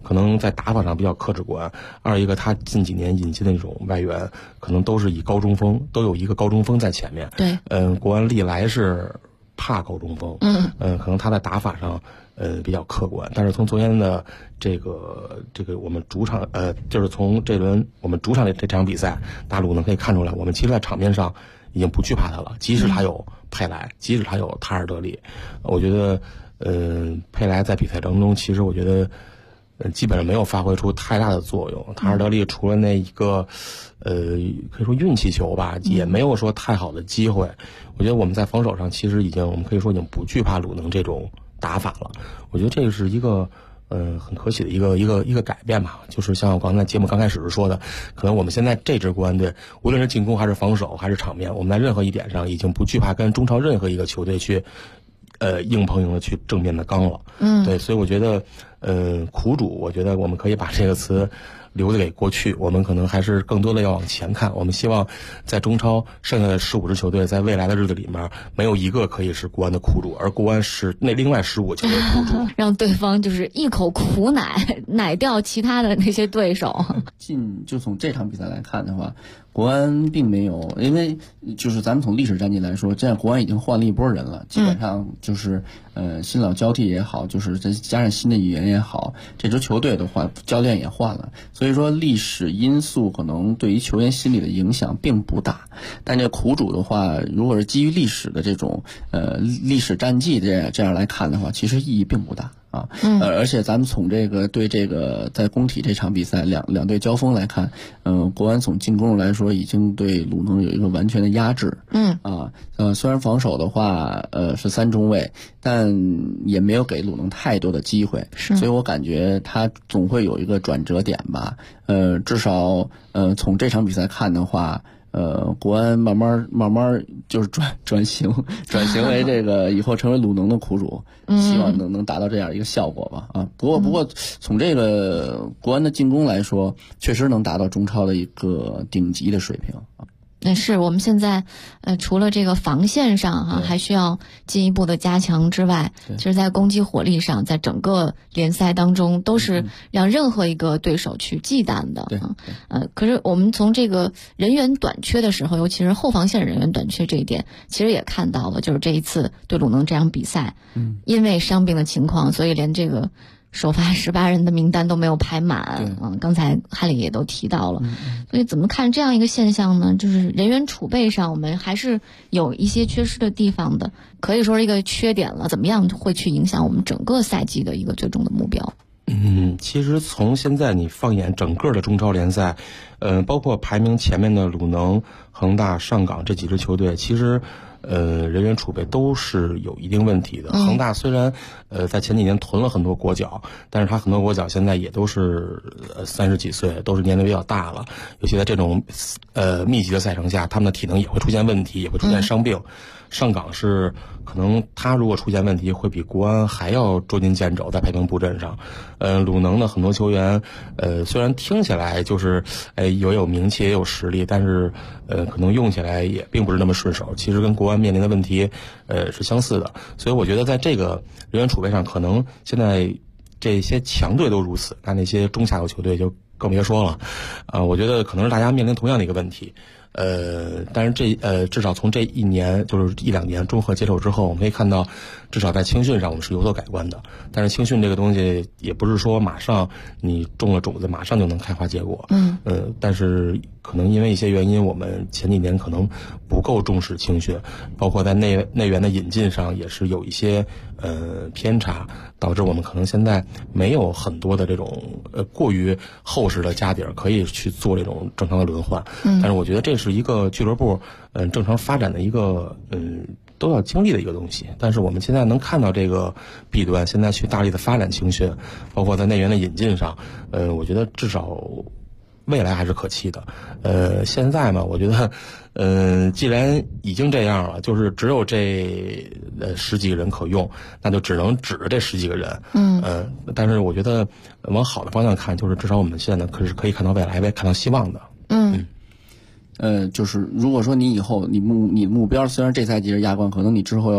可能在打法上比较克制国安；二一个他近几年引进的那种外援，可能都是以高中锋，都有一个高中锋在前面。 对， 国安历来是怕高中锋，可能他在打法上比较客观，但是从昨天的这个我们主场就是从这轮我们主场的这场比赛，大鲁能可以看出来，我们其实在场面上已经不惧怕他了，即使他有佩莱，即使他有塔尔德利，我觉得佩莱在比赛当中，其实我觉得基本上没有发挥出太大的作用。塔尔德利除了那一个可以说运气球吧，也没有说太好的机会。我觉得我们在防守上其实我们可以说已经不惧怕鲁能这种打法了。我觉得这个是一个很可喜的一个改变吧。就是像我刚才节目刚开始时说的，可能我们现在这支国安队，无论是进攻还是防守还是场面，我们在任何一点上已经不惧怕跟中超任何一个球队去硬碰硬的去正面的刚了。对，所以我觉得苦主，我觉得我们可以把这个词留给过去，我们可能还是更多的要往前看。我们希望在中超剩下的15支球队，在未来的日子里面，没有一个可以是国安的苦主，而国安是那另外15个球队苦主， 让对方就是一口苦奶掉其他的那些对手。 就从这场比赛来看的话，国安并没有，因为就是咱们从历史战绩来说，这样国安已经换了一波人了，基本上就是新老交替也好，就是再加上新的语言也好，这支球队的话教练也换了，所以说历史因素可能对于球员心理的影响并不大。但这苦主的话，如果是基于历史的这种历史战绩这样来看的话，其实意义并不大。而且咱们从对这个在工体这场比赛两队交锋来看，国安从进攻来说已经对鲁能有一个完全的压制。虽然防守的话是3中卫，但也没有给鲁能太多的机会，所以我感觉他总会有一个转折点吧。至少从这场比赛看的话，国安慢慢就是转型为这个以后成为鲁能的苦主，希望能达到这样一个效果吧。不过从这个国安的进攻来说，确实能达到中超的一个顶级的水平。 那是我们现在除了这个防线上还需要进一步的加强之外，其实在攻击火力上，在整个联赛当中都是让任何一个对手去忌惮的。可是我们从这个人员短缺的时候，尤其是后防线人员短缺这一点，其实也看到了，就是这一次对鲁能这场比赛，因为伤病的情况，所以连这个首发18人的名单都没有排满。刚才哈里也都提到了。所以怎么看这样一个现象呢？就是人员储备上我们还是有一些缺失的地方的，可以说是一个缺点了。怎么样会去影响我们整个赛季的一个最终的目标？ 其实从现在你放眼整个的中超联赛，包括排名前面的鲁能、恒大、上港这几支球队，其实人员储备都是有一定问题的。恒大虽然在前几年囤了很多国脚，但是他很多国脚现在也都是30几岁，都是年龄比较大了，尤其在这种密集的赛程下，他们的体能也会出现问题，也会出现伤病。上港是可能他如果出现问题，会比国安还要捉襟见肘在排名布阵上。鲁能的很多球员虽然听起来就是也有名气也有实力，但是可能用起来也并不是那么顺手，其实跟国安面临的问题是相似的。所以我觉得在这个人员储备上，可能现在这些强队都如此，那些中下游球队就更别说了。我觉得可能是大家面临同样的一个问题。但是至少从这1年就是1-2年中赫接手之后，我们可以看到，至少在青训上我们是有所改观的。但是青训这个东西也不是说马上你种了种子马上就能开花结果。但是可能因为一些原因，我们前几年可能不够重视青训，包括在内援的引进上也是有一些偏差，导致我们可能现在没有很多的这种过于厚实的家底儿可以去做这种正常的轮换。但是我觉得这是一个俱乐部正常发展的一个都要经历的一个东西。但是我们现在能看到这个弊端，现在去大力的发展青训，包括在内援的引进上，我觉得至少未来还是可期的。现在嘛，我觉得既然已经这样了，就是只有这10几个人可用，那就只能指着这10几个人。但是我觉得往好的方向看，就是至少我们现在可以看到未来，看到希望的。就是如果说你以后你目标虽然这赛季是亚冠，可能你之后要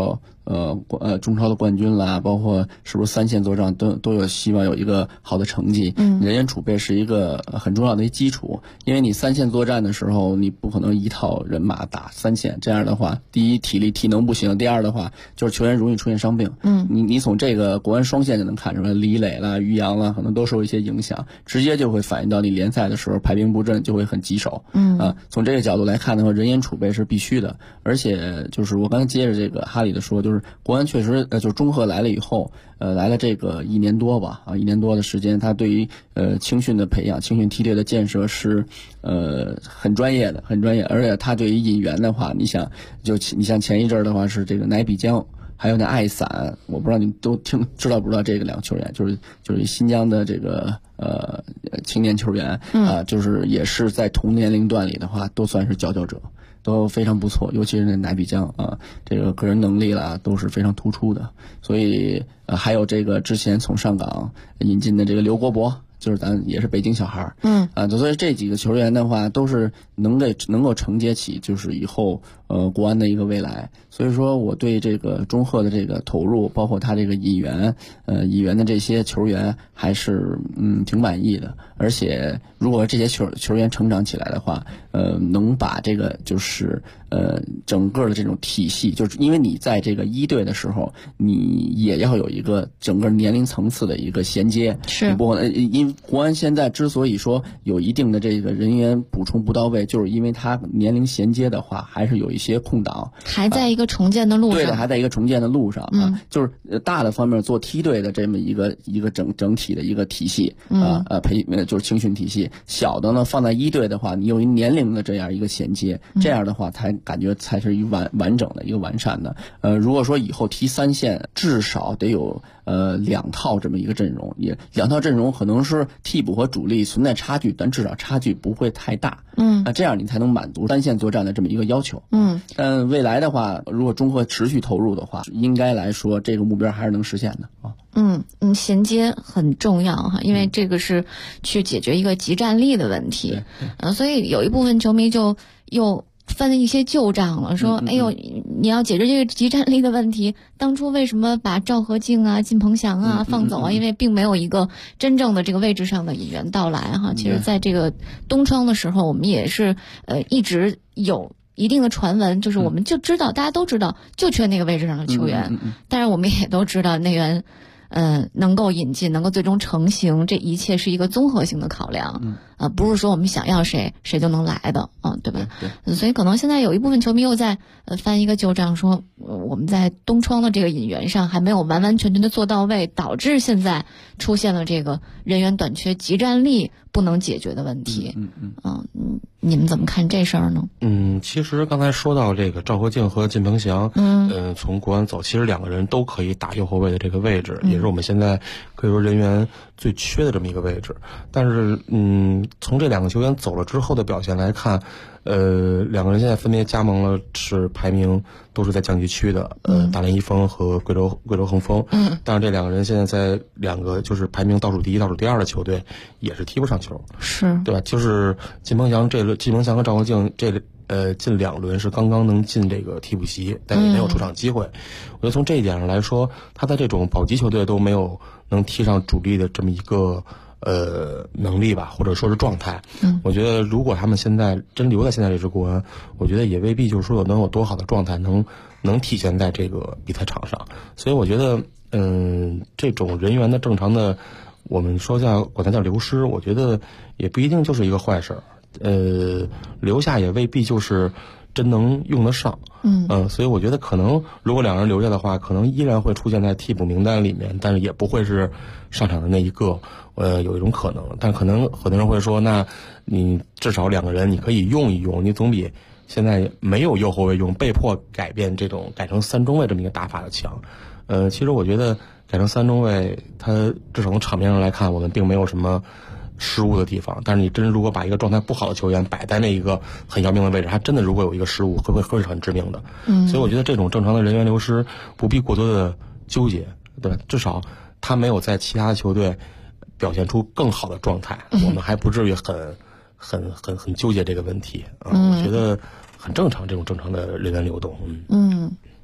中超的冠军啦，包括是不是3线作战都有希望有一个好的成绩。人员储备是一个很重要的一基础，因为你3线作战的时候，你不可能一套人马打3线，这样的话，第一体力体能不行，第二的话就是球员容易出现伤病。你从这个国安双线就能看出来，李磊啦、于洋啦，可能都受一些影响，直接就会反映到你联赛的时候排兵布阵就会很棘手。从这个角度来看的话，人员储备是必须的，而且就是我刚才接着这个哈里的说，就是国安确实就是中赫来了以后，来了这个1年多吧，1年多的时间，他对于青训的培养、青训梯队的建设是很专业的，而且他对于引援的话，你像前一阵的话是这个乃比江，还有那艾散，我不知道你们都知道不知道这个2个球员，就是新疆的这个青年球员就是也是在同年龄段里的话都算是佼佼者，都非常不错，尤其是那乃比江这个个人能力啦都是非常突出的。所以还有这个之前从上港引进的这个刘国博，就是咱也是北京小孩所以这几个球员的话都是能够承接起就是以后国安的一个未来。所以说我对这个中赫的这个投入，包括他这个引援的这些球员还是挺满意的。而且如果这些球员成长起来的话，能把这个就是整个的这种体系，就是因为你在这个一队的时候，你也要有一个整个年龄层次的一个衔接。 是， 因为国安现在之所以说有一定的这个人员补充不到位，就是因为他年龄衔接的话还是有一些空档， 还在一个重建的路上。 对的，还在一个重建的路上就是大的方面做梯队的这么一个整体的一个体系就是青训体系。小的呢放在一队的话，你有一年龄的这样一个衔接，这样的话才感觉才是一完整的一个完善的。如果说以后踢3线，至少得有2套这么一个阵容，也2套阵容可能是替补和主力存在差距，但至少差距不会太大。这样你才能满足3线作战的这么一个要求。但未来的话，如果中赫持续投入的话，应该来说这个目标还是能实现的啊。 衔接很重要哈，因为这个是去解决一个集战力的问题。所以有一部分球迷就又翻一些旧账了，说哎呦，你要解决这个集战力的问题，当初为什么把赵和敬啊、靳鹏翔啊放走啊？因为并没有一个真正的这个位置上的引援到来哈。其实在这个冬窗的时候，我们也是一直有一定的传闻，就是我们就知道，大家都知道就缺那个位置上的球员，但是我们也都知道内援能够引进，能够最终成型，这一切是一个综合性的考量，不是说我们想要谁就能来的对吧？所以可能现在有一部分球迷又在翻一个旧账，说我们在冬窗的这个引援上还没有完完全全的做到位，导致现在出现了这个人员短缺、集战力不能解决的问题。你们怎么看这事儿呢？ 其实刚才说到这个赵和敬和靳鹏翔，从国安走，其实2个人都可以打右后卫的这个位置，也是我们现在可以说人员最缺的这么一个位置。但是从这2个球员走了之后的表现来看， 2个人现在分别加盟了，是排名都是在降级区的，大连一峰和贵州恒丰。但是这2个人现在在2个就是排名倒数第1、倒数第2的球队，也是踢不上球， 是对吧？就是靳鹏翔和赵和敬近2轮是刚刚能进这个替补席，但也没有出场机会。我觉得从这一点上来说，他在这种保级球队都没有能踢上主力的这么一个能力吧，或者说是状态。我觉得如果他们现在真留在现在这支国安，我觉得也未必就是说能有多好的状态能体现在这个比赛场上。所以我觉得这种人员的正常的，我们说管它叫流失，我觉得也不一定就是一个坏事。留下也未必就是真能用得上。所以我觉得可能如果2人留下的话，可能依然会出现在替补名单里面，但是也不会是上场的那一个。有一种可能，但可能很多人会说，那你至少2个人你可以用一用，你总比现在没有右后卫用，被迫改成3中卫这么一个打法的强。其实我觉得改成3中卫，它至少从场面上来看，我们并没有什么失误的地方。但是你真如果把一个状态不好的球员摆在那一个很要命的位置，他真的如果有一个失误，会是很致命的。所以我觉得这种正常的人员流失不必过多的纠结，对吧？至少他没有在其他球队表现出更好的状态，我们还不至于很纠结这个问题我觉得很正常，这种正常的人员流动。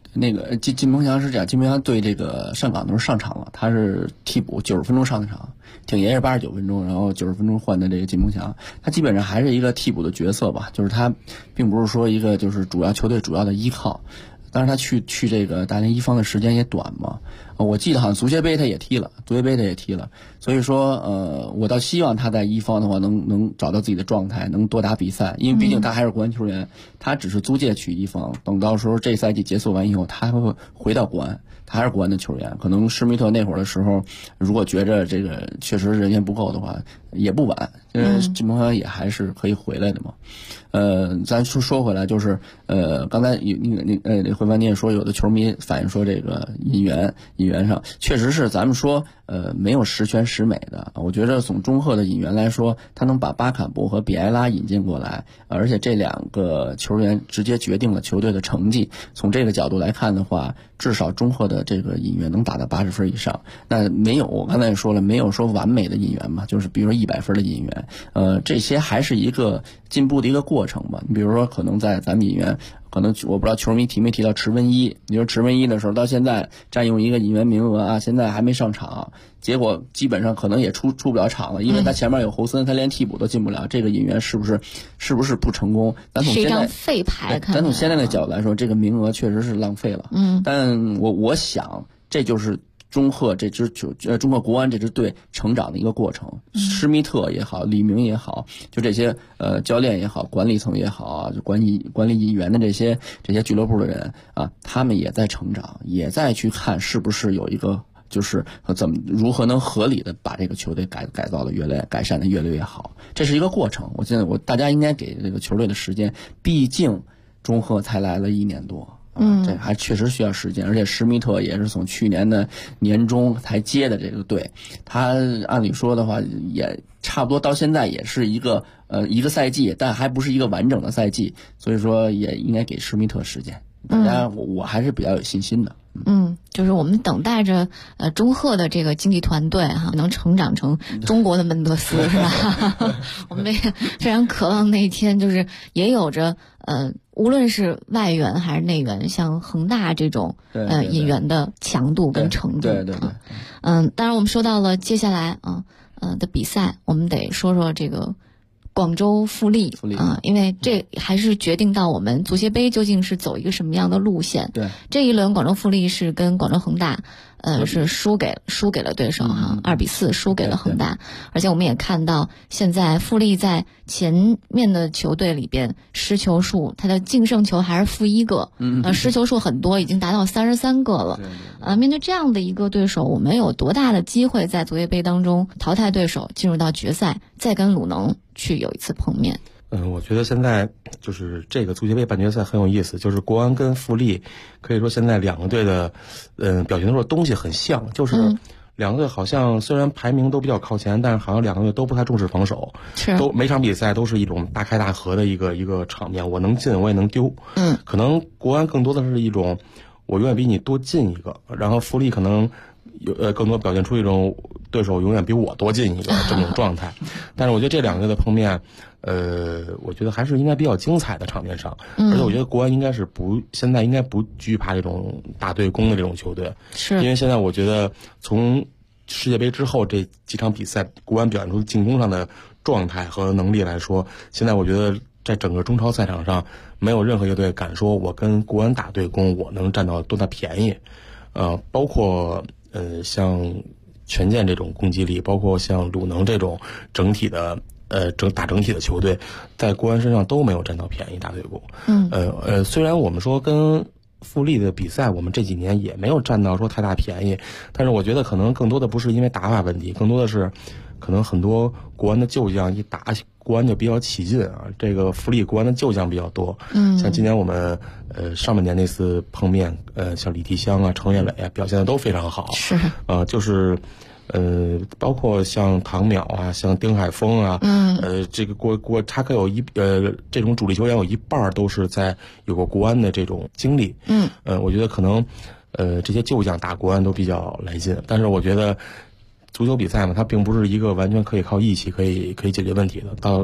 那个金鹏翔是这样，金鹏翔对这个上港的时候上场了，他是替补90分钟上的场，挺爷是89分钟，然后90分钟换的这个金鹏翔，他基本上还是一个替补的角色吧，就是他并不是说一个就是球队主要的依靠。当然他去这个大连一方的时间也短嘛，我记得好像足协杯他也踢了，所以说我倒希望他在一方的话能找到自己的状态，能多打比赛，因为毕竟他还是国安球员，他只是租借去一方，等到时候这赛季结束完以后，他会回到国安，他还是国安的球员。可能施密特那会儿的时候，如果觉着这个确实人员不够的话，也不晚，金鹏翔也还是可以回来的嘛。咱说回来，就是刚才慧凡你也说，有的球迷反映说这个引援上确实是咱们说没有十全十美的。我觉得从中赫的引援来说，他能把巴坎布和比埃拉引进过来，而且这两个球员直接决定了球队的成绩。从这个角度来看的话，至少中赫的这个引援能打到80分以上。那没有，我刚才也说了，没有说完美的引援嘛，就是比如说100分的引援，这些还是一个进步的一个过程吧。你比如说，可能在咱们引援，可能我不知道球迷提没提到池文一，你说池文一的时候到现在占用一个引援名额啊，现在还没上场，结果基本上可能也出不了场了，因为他前面有侯森，他连替补都进不了，这个引援是不是不成功？咱从现在废牌看， 咱从现在的角度来说，这个名额确实是浪费了。但我想这就是中赫中赫国安这支队成长的一个过程。施密特也好，李明也好，就这些教练也好，管理层也好啊，就管理引援的这些俱乐部的人啊，他们也在成长，也在去看是不是有一个就是如何能合理的把这个球队改造的改善的越来越好，这是一个过程。我现在大家应该给这个球队的时间，毕竟中赫才来了1年多。这还确实需要时间，而且施密特也是从去年的年中才接的这个队，他按理说的话也差不多到现在也是一个赛季，但还不是一个完整的赛季，所以说也应该给施密特时间。大家我还是比较有信心的。 就是我们等待着中赫的这个经纪团队能成长成中国的门德斯是吧？我们也非常渴望那一天，就是也有着无论是外援还是内援，像恒大这种引援的强度跟程度。 对。 当然我们说到了接下来的比赛，我们得说说这个广州富力因为这还是决定到我们足协杯究竟是走一个什么样的路线。 对， 这一轮广州富力是跟广州恒大是输给了对手2-4输给了恒大。而且我们也看到现在富力在前面的球队里边失球数，他的净胜球还是-1个，失球数很多，已经达到33个了。面对这样的一个对手，我们有多大的机会在足协杯当中淘汰对手，进入到决赛，再跟鲁能去有一次碰面？ 我觉得现在就是这个足协杯半决赛很有意思，就是国安跟富力可以说现在两个队的表现的东西很像，就是两个队好像虽然排名都比较靠前，但是好像两个队都不太重视防守，都每场比赛都是一种大开大合的一个场面，我能进我也能丢。可能国安更多的是一种我永远比你多进一个，然后富力可能更多表现出一种对手永远比我多进一个这么种状态。但是我觉得这两个队的碰面我觉得还是应该比较精彩的场面上，而且我觉得国安应该是现在应该不惧怕这种大对攻的这种球队，因为现在我觉得从世界杯之后这几场比赛，国安表现出进攻上的状态和能力来说，现在我觉得在整个中超赛场上，没有任何一个队敢说我跟国安打对攻我能占到多大便宜。包括像权健这种攻击力，包括像鲁能这种整体的打整体的球队，在国安身上都没有占到便宜打对攻。虽然我们说跟富力的比赛我们这几年也没有占到说太大便宜，但是我觉得可能更多的不是因为打法问题，更多的是可能很多国安的旧将一打国安就比较起劲啊，这个富力国安的旧将比较多。像今年我们上半年那次碰面，像李提香啊、程岳伟啊表现的都非常好。就是包括像唐淼啊，像丁海峰啊，这个他可有这种主力球员有一半都是有过国安的这种经历。我觉得可能这些旧将打国安都比较来劲，但是我觉得足球比赛嘛，它并不是一个完全可以靠义气可以解决问题的。到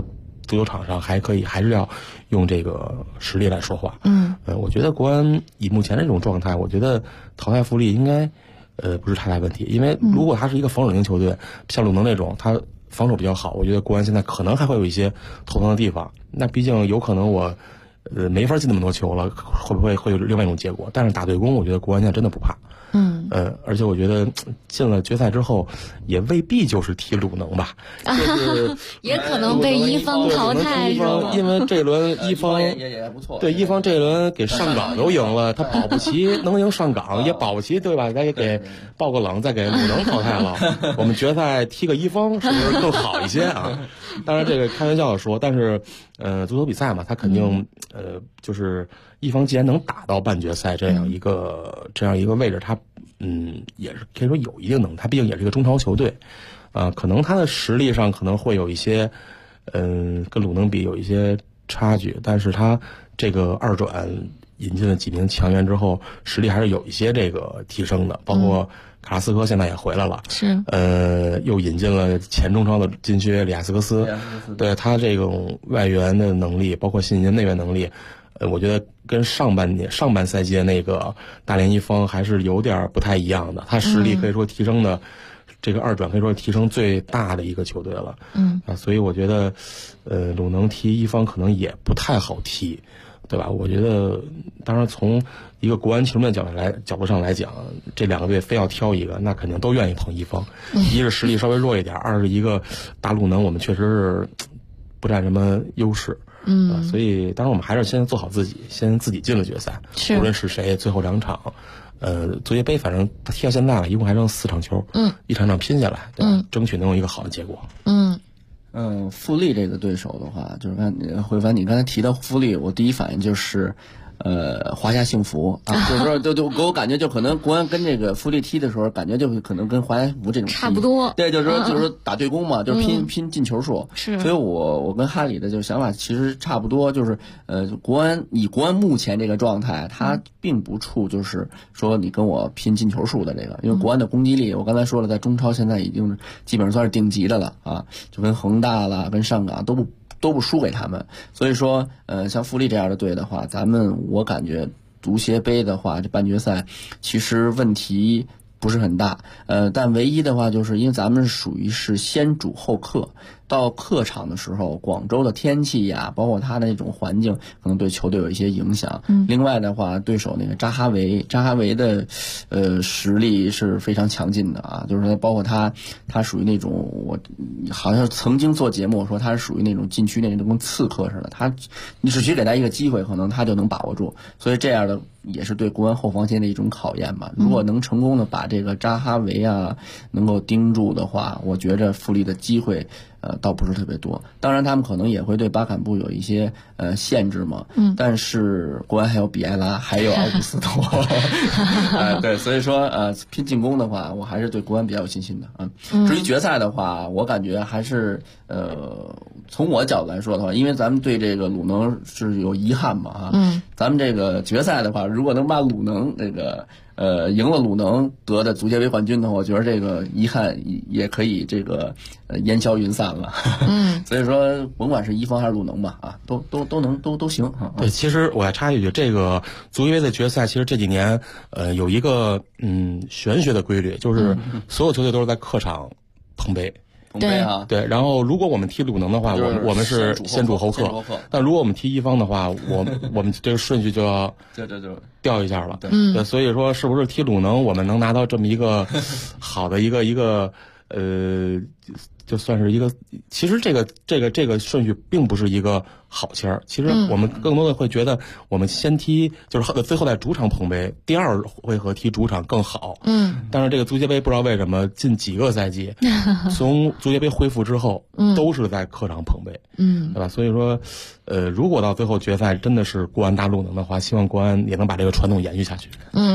足球场上还是要用这个实力来说话。我觉得国安以目前这种状态，我觉得淘汰富力应该不是太大问题，因为如果他是一个防守型球队，像鲁能那种他防守比较好，我觉得国安现在可能还会有一些头疼的地方。那毕竟有可能我没法进那么多球了，会有另外一种结果。但是打对攻，我觉得国安现在真的不怕。而且我觉得进了决赛之后，也未必就是踢鲁能吧，就是也可能被一方淘汰，是吧？ 因为这轮一方也不错， 对一方这轮给上港都赢了，他保不齐能赢上港，也保不齐对吧？再给爆个冷，再给鲁能淘汰了，我们决赛踢个一方是不是更好一些啊？当然这个开玩笑的说，但是足球比赛嘛，他肯定就是一方既然能打到半决赛这样一个位置，他也是可以说有一定能力，他毕竟也是一个中超球队，可能他的实力上可能会有一些跟鲁能比有一些差距，但是他这个二转引进了几名强援之后，实力还是有一些这个提升的，包括卡拉斯科现在也回来了， 是又引进了前中超的金靴里亚斯科斯，对他这种外援的能力，包括新引进内援能力，我觉得跟上半赛季那个大连一方还是有点不太一样的，他实力可以说提升的，这个二转可以说提升最大的一个球队了，所以我觉得鲁能踢一方可能也不太好踢，对吧？我觉得当然从一个国安球迷的角度上来讲，这两个队非要挑一个，那肯定都愿意碰一方，一是实力稍微弱一点，二是一个大鲁能我们确实是不占什么优势。所以当然我们还是先做好自己，先自己进了决赛，无论是谁，最后2场，足协杯反正踢到现在了，一共还剩4场球，一场场拼下来，对吧？争取能有一个好的结果。 富力这个对手的话，就是回凡你刚才提到富力，我第一反应就是华夏幸福啊，就是说就给我感觉就可能国安跟这个富力踢的时候，感觉就可能跟华夏幸福这种差不多。 对，就是说打对攻嘛，就是拼进球数。 是。 所以我跟哈里的就想法其实差不多，就是国安目前这个状态，他并不处就是说你跟我拼进球数的这个，因为国安的攻击力，我刚才说了，在中超现在已经基本上算是顶级的了啊，就跟恒大啦、跟上港都不输给他们，所以说像富力这样的队的话，我感觉足协杯的话，这半决赛其实问题不是很大，但唯一的话就是因为咱们属于是先主后客，到客场的时候，广州的天气呀，包括它的那种环境，可能对球队有一些影响。另外的话，对手那个扎哈维的实力是非常强劲的啊，就是说包括他属于那种，我好像曾经做节目说他是属于那种禁区内跟刺客似的，你只需给他一个机会，可能他就能把握住，所以这样的也是对国安后防线的一种考验吧。如果能成功的把这个扎哈维啊能够盯住的话，我觉着富力的机会倒不是特别多，当然他们可能也会对巴坎布有一些限制嘛，但是国安还有比埃拉，还有奥古斯托，对，所以说拼进攻的话，我还是对国安比较有信心的啊。至于决赛的话，我感觉还是从我角度来说的话，因为咱们对这个鲁能是有遗憾嘛啊，咱们这个决赛的话，如果能把鲁能这个赢了鲁能得的足协杯冠军的话，我觉得这个遗憾也可以这个烟消云散了。所以说甭管是一方还是鲁能吧，啊，都行。 对，其实我还插一句，这个足协杯的决赛，其实这几年有一个玄学的规律，就是所有球队都是在客场捧杯。对，然后如果我们踢鲁能的话，我们是先主后客，但如果我们踢一方的话，我们这个顺序就要掉一下了。对，所以说是不是踢鲁能，我们能拿到这么一个好的一个就算是一个，其实这个顺序并不是一个好签儿。其实我们更多的会觉得，我们先踢就是最后在主场捧杯，第2回合踢主场更好。但是这个足协杯不知道为什么近几个赛季，从足协杯恢复之后，都是在客场捧杯，对吧？所以说，如果到最后决赛真的是国安打鲁能的话，希望国安也能把这个传统延续下去。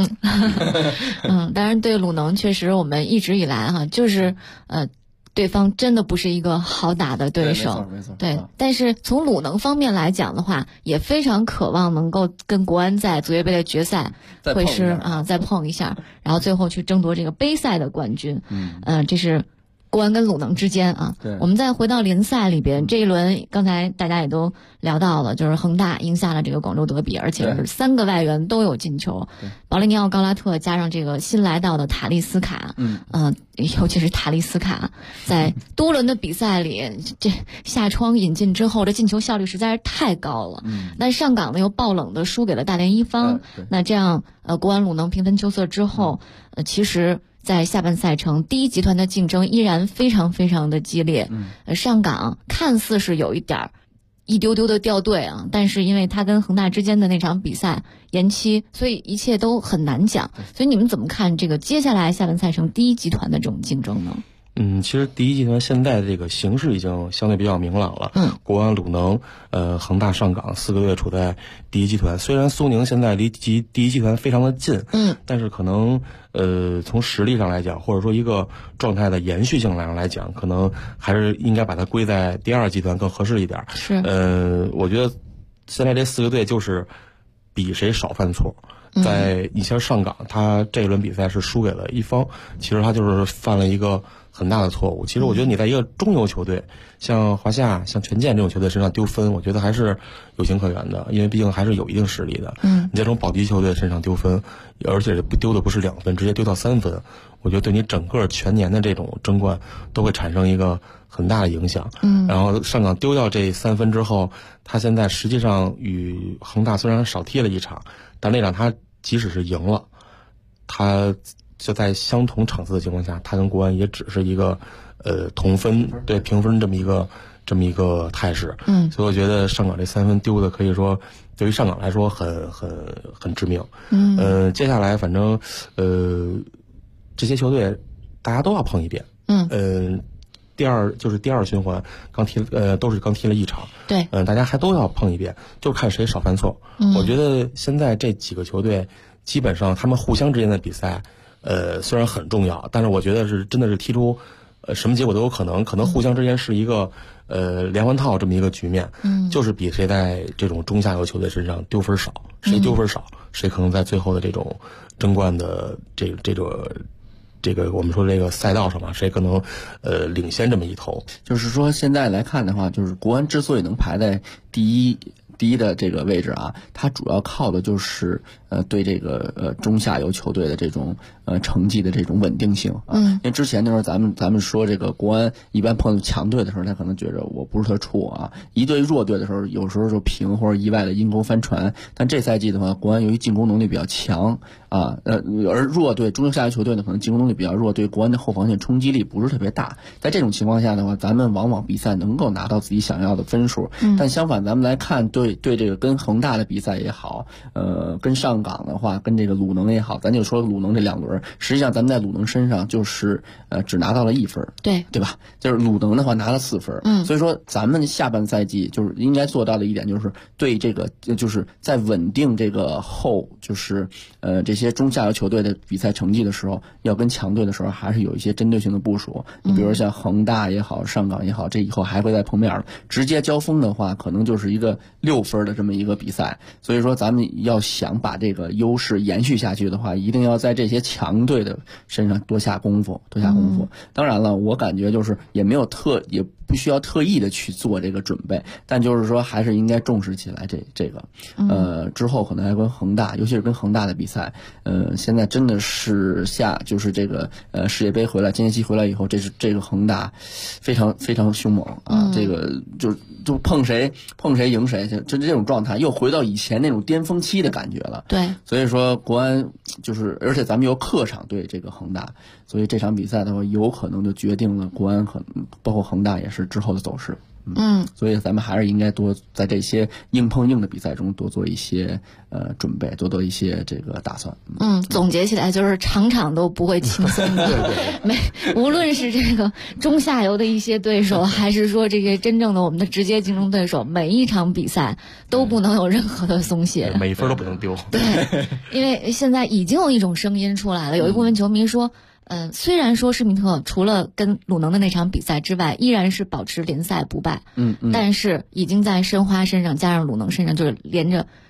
当然对鲁能确实我们一直以来哈，就是对方真的不是一个好打的对手， 没错。 对，但是从鲁能方面来讲的话，也非常渴望能够跟国安在足协杯的决赛会是再碰一下，然后最后去争夺这个杯赛的冠军。这是国安跟鲁能之间啊。 对， 我们再回到联赛里边，这一轮刚才大家也都聊到了，就是恒大赢下了这个广州德比，而且是3个外援都有进球，保利尼奥、高拉特加上这个新来到的塔利斯卡，尤其是塔利斯卡，在多轮的比赛里，这夏窗引进之后，这进球效率实在是太高了。但上港呢又爆冷的输给了大连一方，那这样国安鲁能平分秋色之后，其实在下半赛程第一集团的竞争依然非常非常的激烈。上港看似是有一丢丢的掉队啊，但是因为他跟恒大之间的那场比赛延期，所以一切都很难讲。所以你们怎么看这个接下来下半赛程第一集团的这种竞争呢？ 其实第一集团现在的这个形势已经相对比较明朗了。国安、鲁能、恒大、上港4个队处在第一集团。虽然苏宁现在离第一集团非常的近，但是可能从实力上来讲，或者说一个状态的延续性上来讲，可能还是应该把它归在第2集团更合适一点。 是， 我觉得现在这4个队就是比谁少犯错。在以前上港，他这一轮比赛是输给了一方，其实他就是犯了一个很大的错误。其实我觉得你在一个中游球队，像华夏、像权健这种球队身上丢分，我觉得还是有情可原的，因为毕竟还是有一定实力的。你这种保级球队身上丢分，而且丢的不是2分，直接丢到3分，我觉得对你整个全年的这种争冠都会产生一个很大的影响。然后上港丢掉这3分之后，他现在实际上与恒大虽然少踢了一场，但那场他即使是赢了，他就在相同场次的情况下，他跟国安也只是一个同分，对，平分这么一个态势。所以我觉得上港这3分丢的可以说对于上港来说很致命。接下来反正这些球队大家都要碰一遍。第二循环都是刚踢了一场， 对， 大家还都要碰一遍，就看谁少犯错。我觉得现在这几个球队基本上他们互相之间的比赛，虽然很重要，但是我觉得是真的是踢出什么结果都有可能互相之间是一个连环套这么一个局面。就是比谁在这种中下游球队身上丢分少，谁丢分少，谁可能在最后的这种争冠的这个我们说这个赛道上嘛，谁可能领先这么一头。 就是说现在来看的话，就是国安之所以能排在第一的这个位置啊，它主要靠的就是对这个中下游球队的这种成绩的这种稳定性啊。因为之前的时候咱们说这个国安一般碰强队的时候，他可能觉着我不是特怵啊，一对弱队的时候有时候就平或者意外的阴沟翻船。但这赛季的话，国安由于进攻能力比较强啊，而弱队中下游球队呢可能进攻能力比较弱，对国安的后防线冲击力不是特别大。在这种情况下的话，咱们往往比赛能够拿到自己想要的分数。但相反咱们来看对这个跟恒大的比赛也好，跟上港的话，跟这个鲁能也好，咱就说鲁能这2轮，实际上咱们在鲁能身上就是只拿到了1分，对吧？就是鲁能的话拿了4分。所以说咱们下半赛季就是应该做到的一点，就是对这个就是在稳定这个就是这些中下游球队的比赛成绩的时候，要跟强队的时候还是有一些针对性的部署。你比如像恒大也好，上港也好，这以后还会再碰面了，直接交锋的话，可能就是一个6分的这么一个比赛。所以说咱们要想把这个优势延续下去的话，一定要在这些强队的身上多下功夫。当然了，我感觉就是也不需要特意的去做这个准备，但就是说还是应该重视起来这个之后可能还跟恒大，尤其是跟恒大的比赛，现在真的是就是这个世界杯回来，间歇期回来以后，这个恒大非常非常凶猛啊，这个就碰谁赢谁，就这种状态又回到以前那种巅峰期的感觉了。 对， 所以说国安而且咱们有客场对这个恒大，所以这场比赛的话，有可能就决定了国安包括恒大也是之后的走势。所以咱们还是应该多在这些硬碰硬的比赛中多做一些准备，多做一些这个打算。 总结起来就是场场都不会轻松的。无论是这个中下游的一些对手，还是说这个真正的我们的直接竞争对手，每一场比赛都不能有任何的松懈， 每一分都不能丢。 对，因为现在已经有一种声音出来了，有一部分球迷说。虽然说施密特除了跟鲁能的那场比赛之外，依然是保持联赛不败，但是已经在申花身上加上鲁能身上，就是连着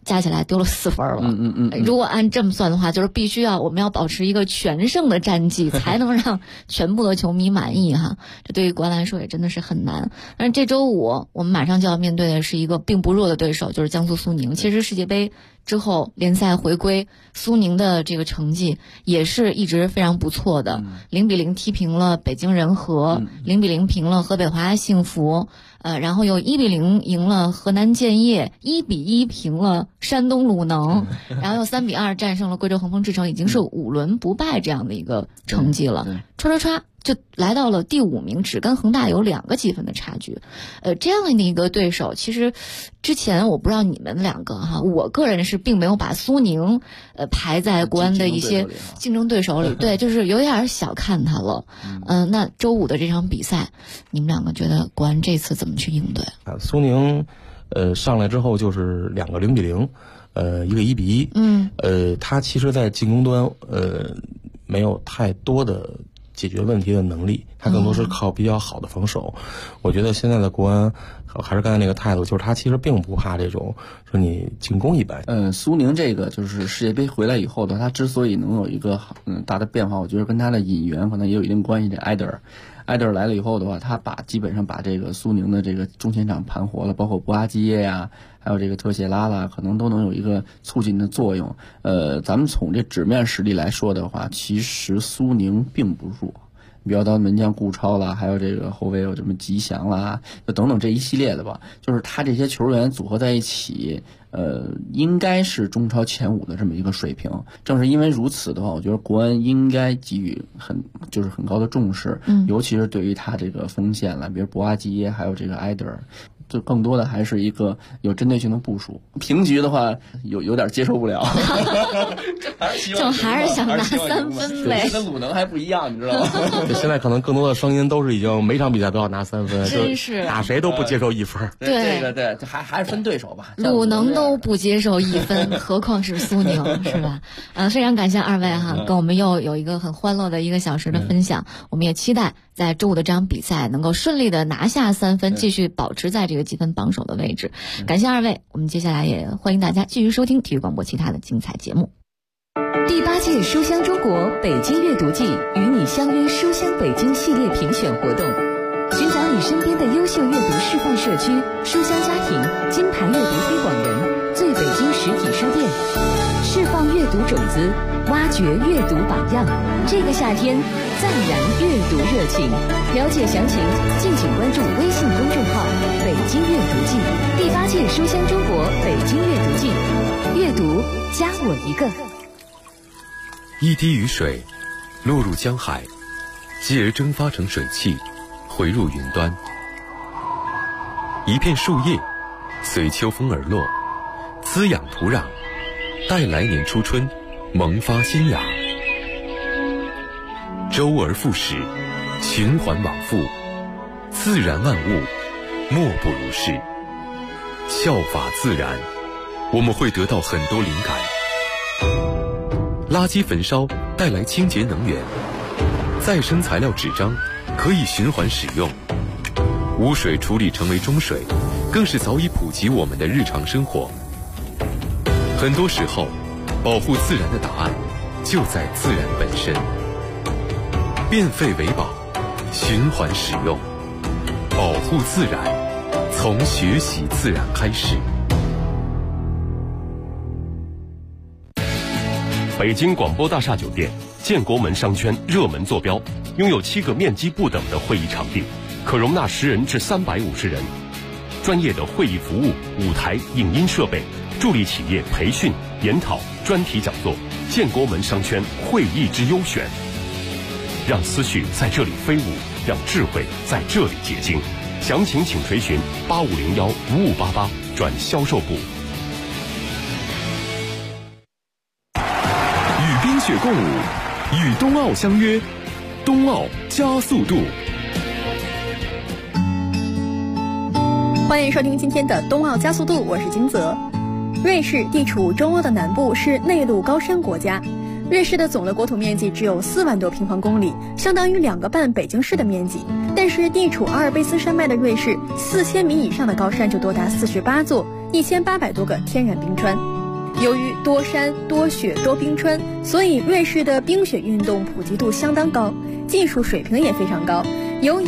加起来丢了4分了。如果按这么算的话，就是必须我们要保持一个全胜的战绩，才能让全部的球迷满意哈。这对于国安来说也真的是很难。但是这周5我们马上就要面对的是一个并不弱的对手，就是江苏苏宁。其实世界杯之后联赛回归，苏宁的这个成绩也是一直非常不错的，0-0踢平了北京人和，0-0平了河北华夏幸福，然后又1-0赢了河南建业，1-1平了山东鲁能，然后又3-2战胜了贵州恒丰智诚，已经是5轮不败这样的一个成绩了。唰就来到了第5名，只跟恒大有2个积分的差距。这样的一个对手，其实之前我不知道你们2个哈，我个人是并没有把苏宁排在国安的一些竞争对手里，对，就是有点小看他了。那周5的这场比赛，你们2个觉得国安这次怎么去应对？ 苏宁上来之后就是2个0-0，一个1-1。他其实在进攻端没有太多的解决问题的能力，他更多是靠比较好的防守。我觉得现在的国安还是刚才那个态度，就是他其实并不怕这种说你进攻一般。 苏宁这个就是世界杯回来以后的，他之所以能有一个大的变化，我觉得跟他的引援可能也有一定关系。这埃德尔来了以后的话，他基本上把这个苏宁的这个中前场盘活了，包括布阿基耶呀，还有这个特谢拉啦，可能都能有一个促进的作用。咱们从这纸面实力来说的话，其实苏宁并不弱。比较到门将顾超啦，还有这个后卫有什么吉祥啦，就等等这一系列的吧，就是他这些球员组合在一起，应该是中超前5的这么一个水平。正是因为如此的话，我觉得国安应该给予很高的重视，尤其是对于他这个锋线了，比如博阿基耶，还有这个埃德尔。就更多的还是一个有针对性的部署。平局的话，有点接受不了， 就还是想拿3分呗。 跟鲁能还不一样，你知道吗？ 现在可能更多的声音都是已经每场比赛都要拿3分， 真是打谁都不接受1分。 对，这个还是分对手吧。 鲁能都不接受1分，何况是苏宁，是吧？非常感谢2位哈，跟我们又有一个很欢乐的1个小时的分享。我们也期待在周5的这场比赛能够顺利的拿下3分，继续保持在这个积分榜首的位置。感谢2位，我们接下来也欢迎大家继续收听体育广播其他的精彩节目。 第8届书香中国北京阅读季与你相约书香北京系列评选活动，寻找你身边的优秀阅读示范社区、书香家庭、金牌阅读推广人、最北京实体书店，释放阅读种子，挖掘阅读榜样。这个夏天暂燃阅读热情，了解详情敬请关注微信公众号北京阅读季。第8届书香中国北京阅读季，阅读加我一个。 一滴雨水落入江海，继而蒸发成水汽，回入云端。一片树叶随秋风而落，滋养土壤，待来年初春萌发新芽。周而复始，循环往复，自然万物莫不如是。效法自然，我们会得到很多灵感。垃圾焚烧带来清洁能源，再生材料纸张可以循环使用，污水处理成为中水，更是早已普及我们的日常生活。很多时候，保护自然的答案就在自然本身。变废为宝，循环使用，保护自然，从学习自然开始。 北京广播大厦酒店建国门商圈热门坐标，拥有7个面积不等的会议场地，可容纳10人至350人。专业的会议服务、舞台、影音设备，助力企业培训、研讨、专题讲座。建国门商圈会议之优选，让思绪在这里飞舞，让智慧在这里结晶。详情请垂询85015588转销售部。 与冰雪共舞，与冬奥相约，冬奥加速度。 欢迎收听今天的冬奥加速度，我是金泽。瑞士地处中欧的南部，是内陆高山国家。瑞士的总的国土面积只有4万多平方公里，相当于2个半北京市的面积。但是地处阿尔卑斯山脉的瑞士，4000米以上的高山就多达48座，1800多个天然冰川。 由于多山多雪多冰川，所以瑞士的冰雪运动普及度相当高，技术水平也非常高。由于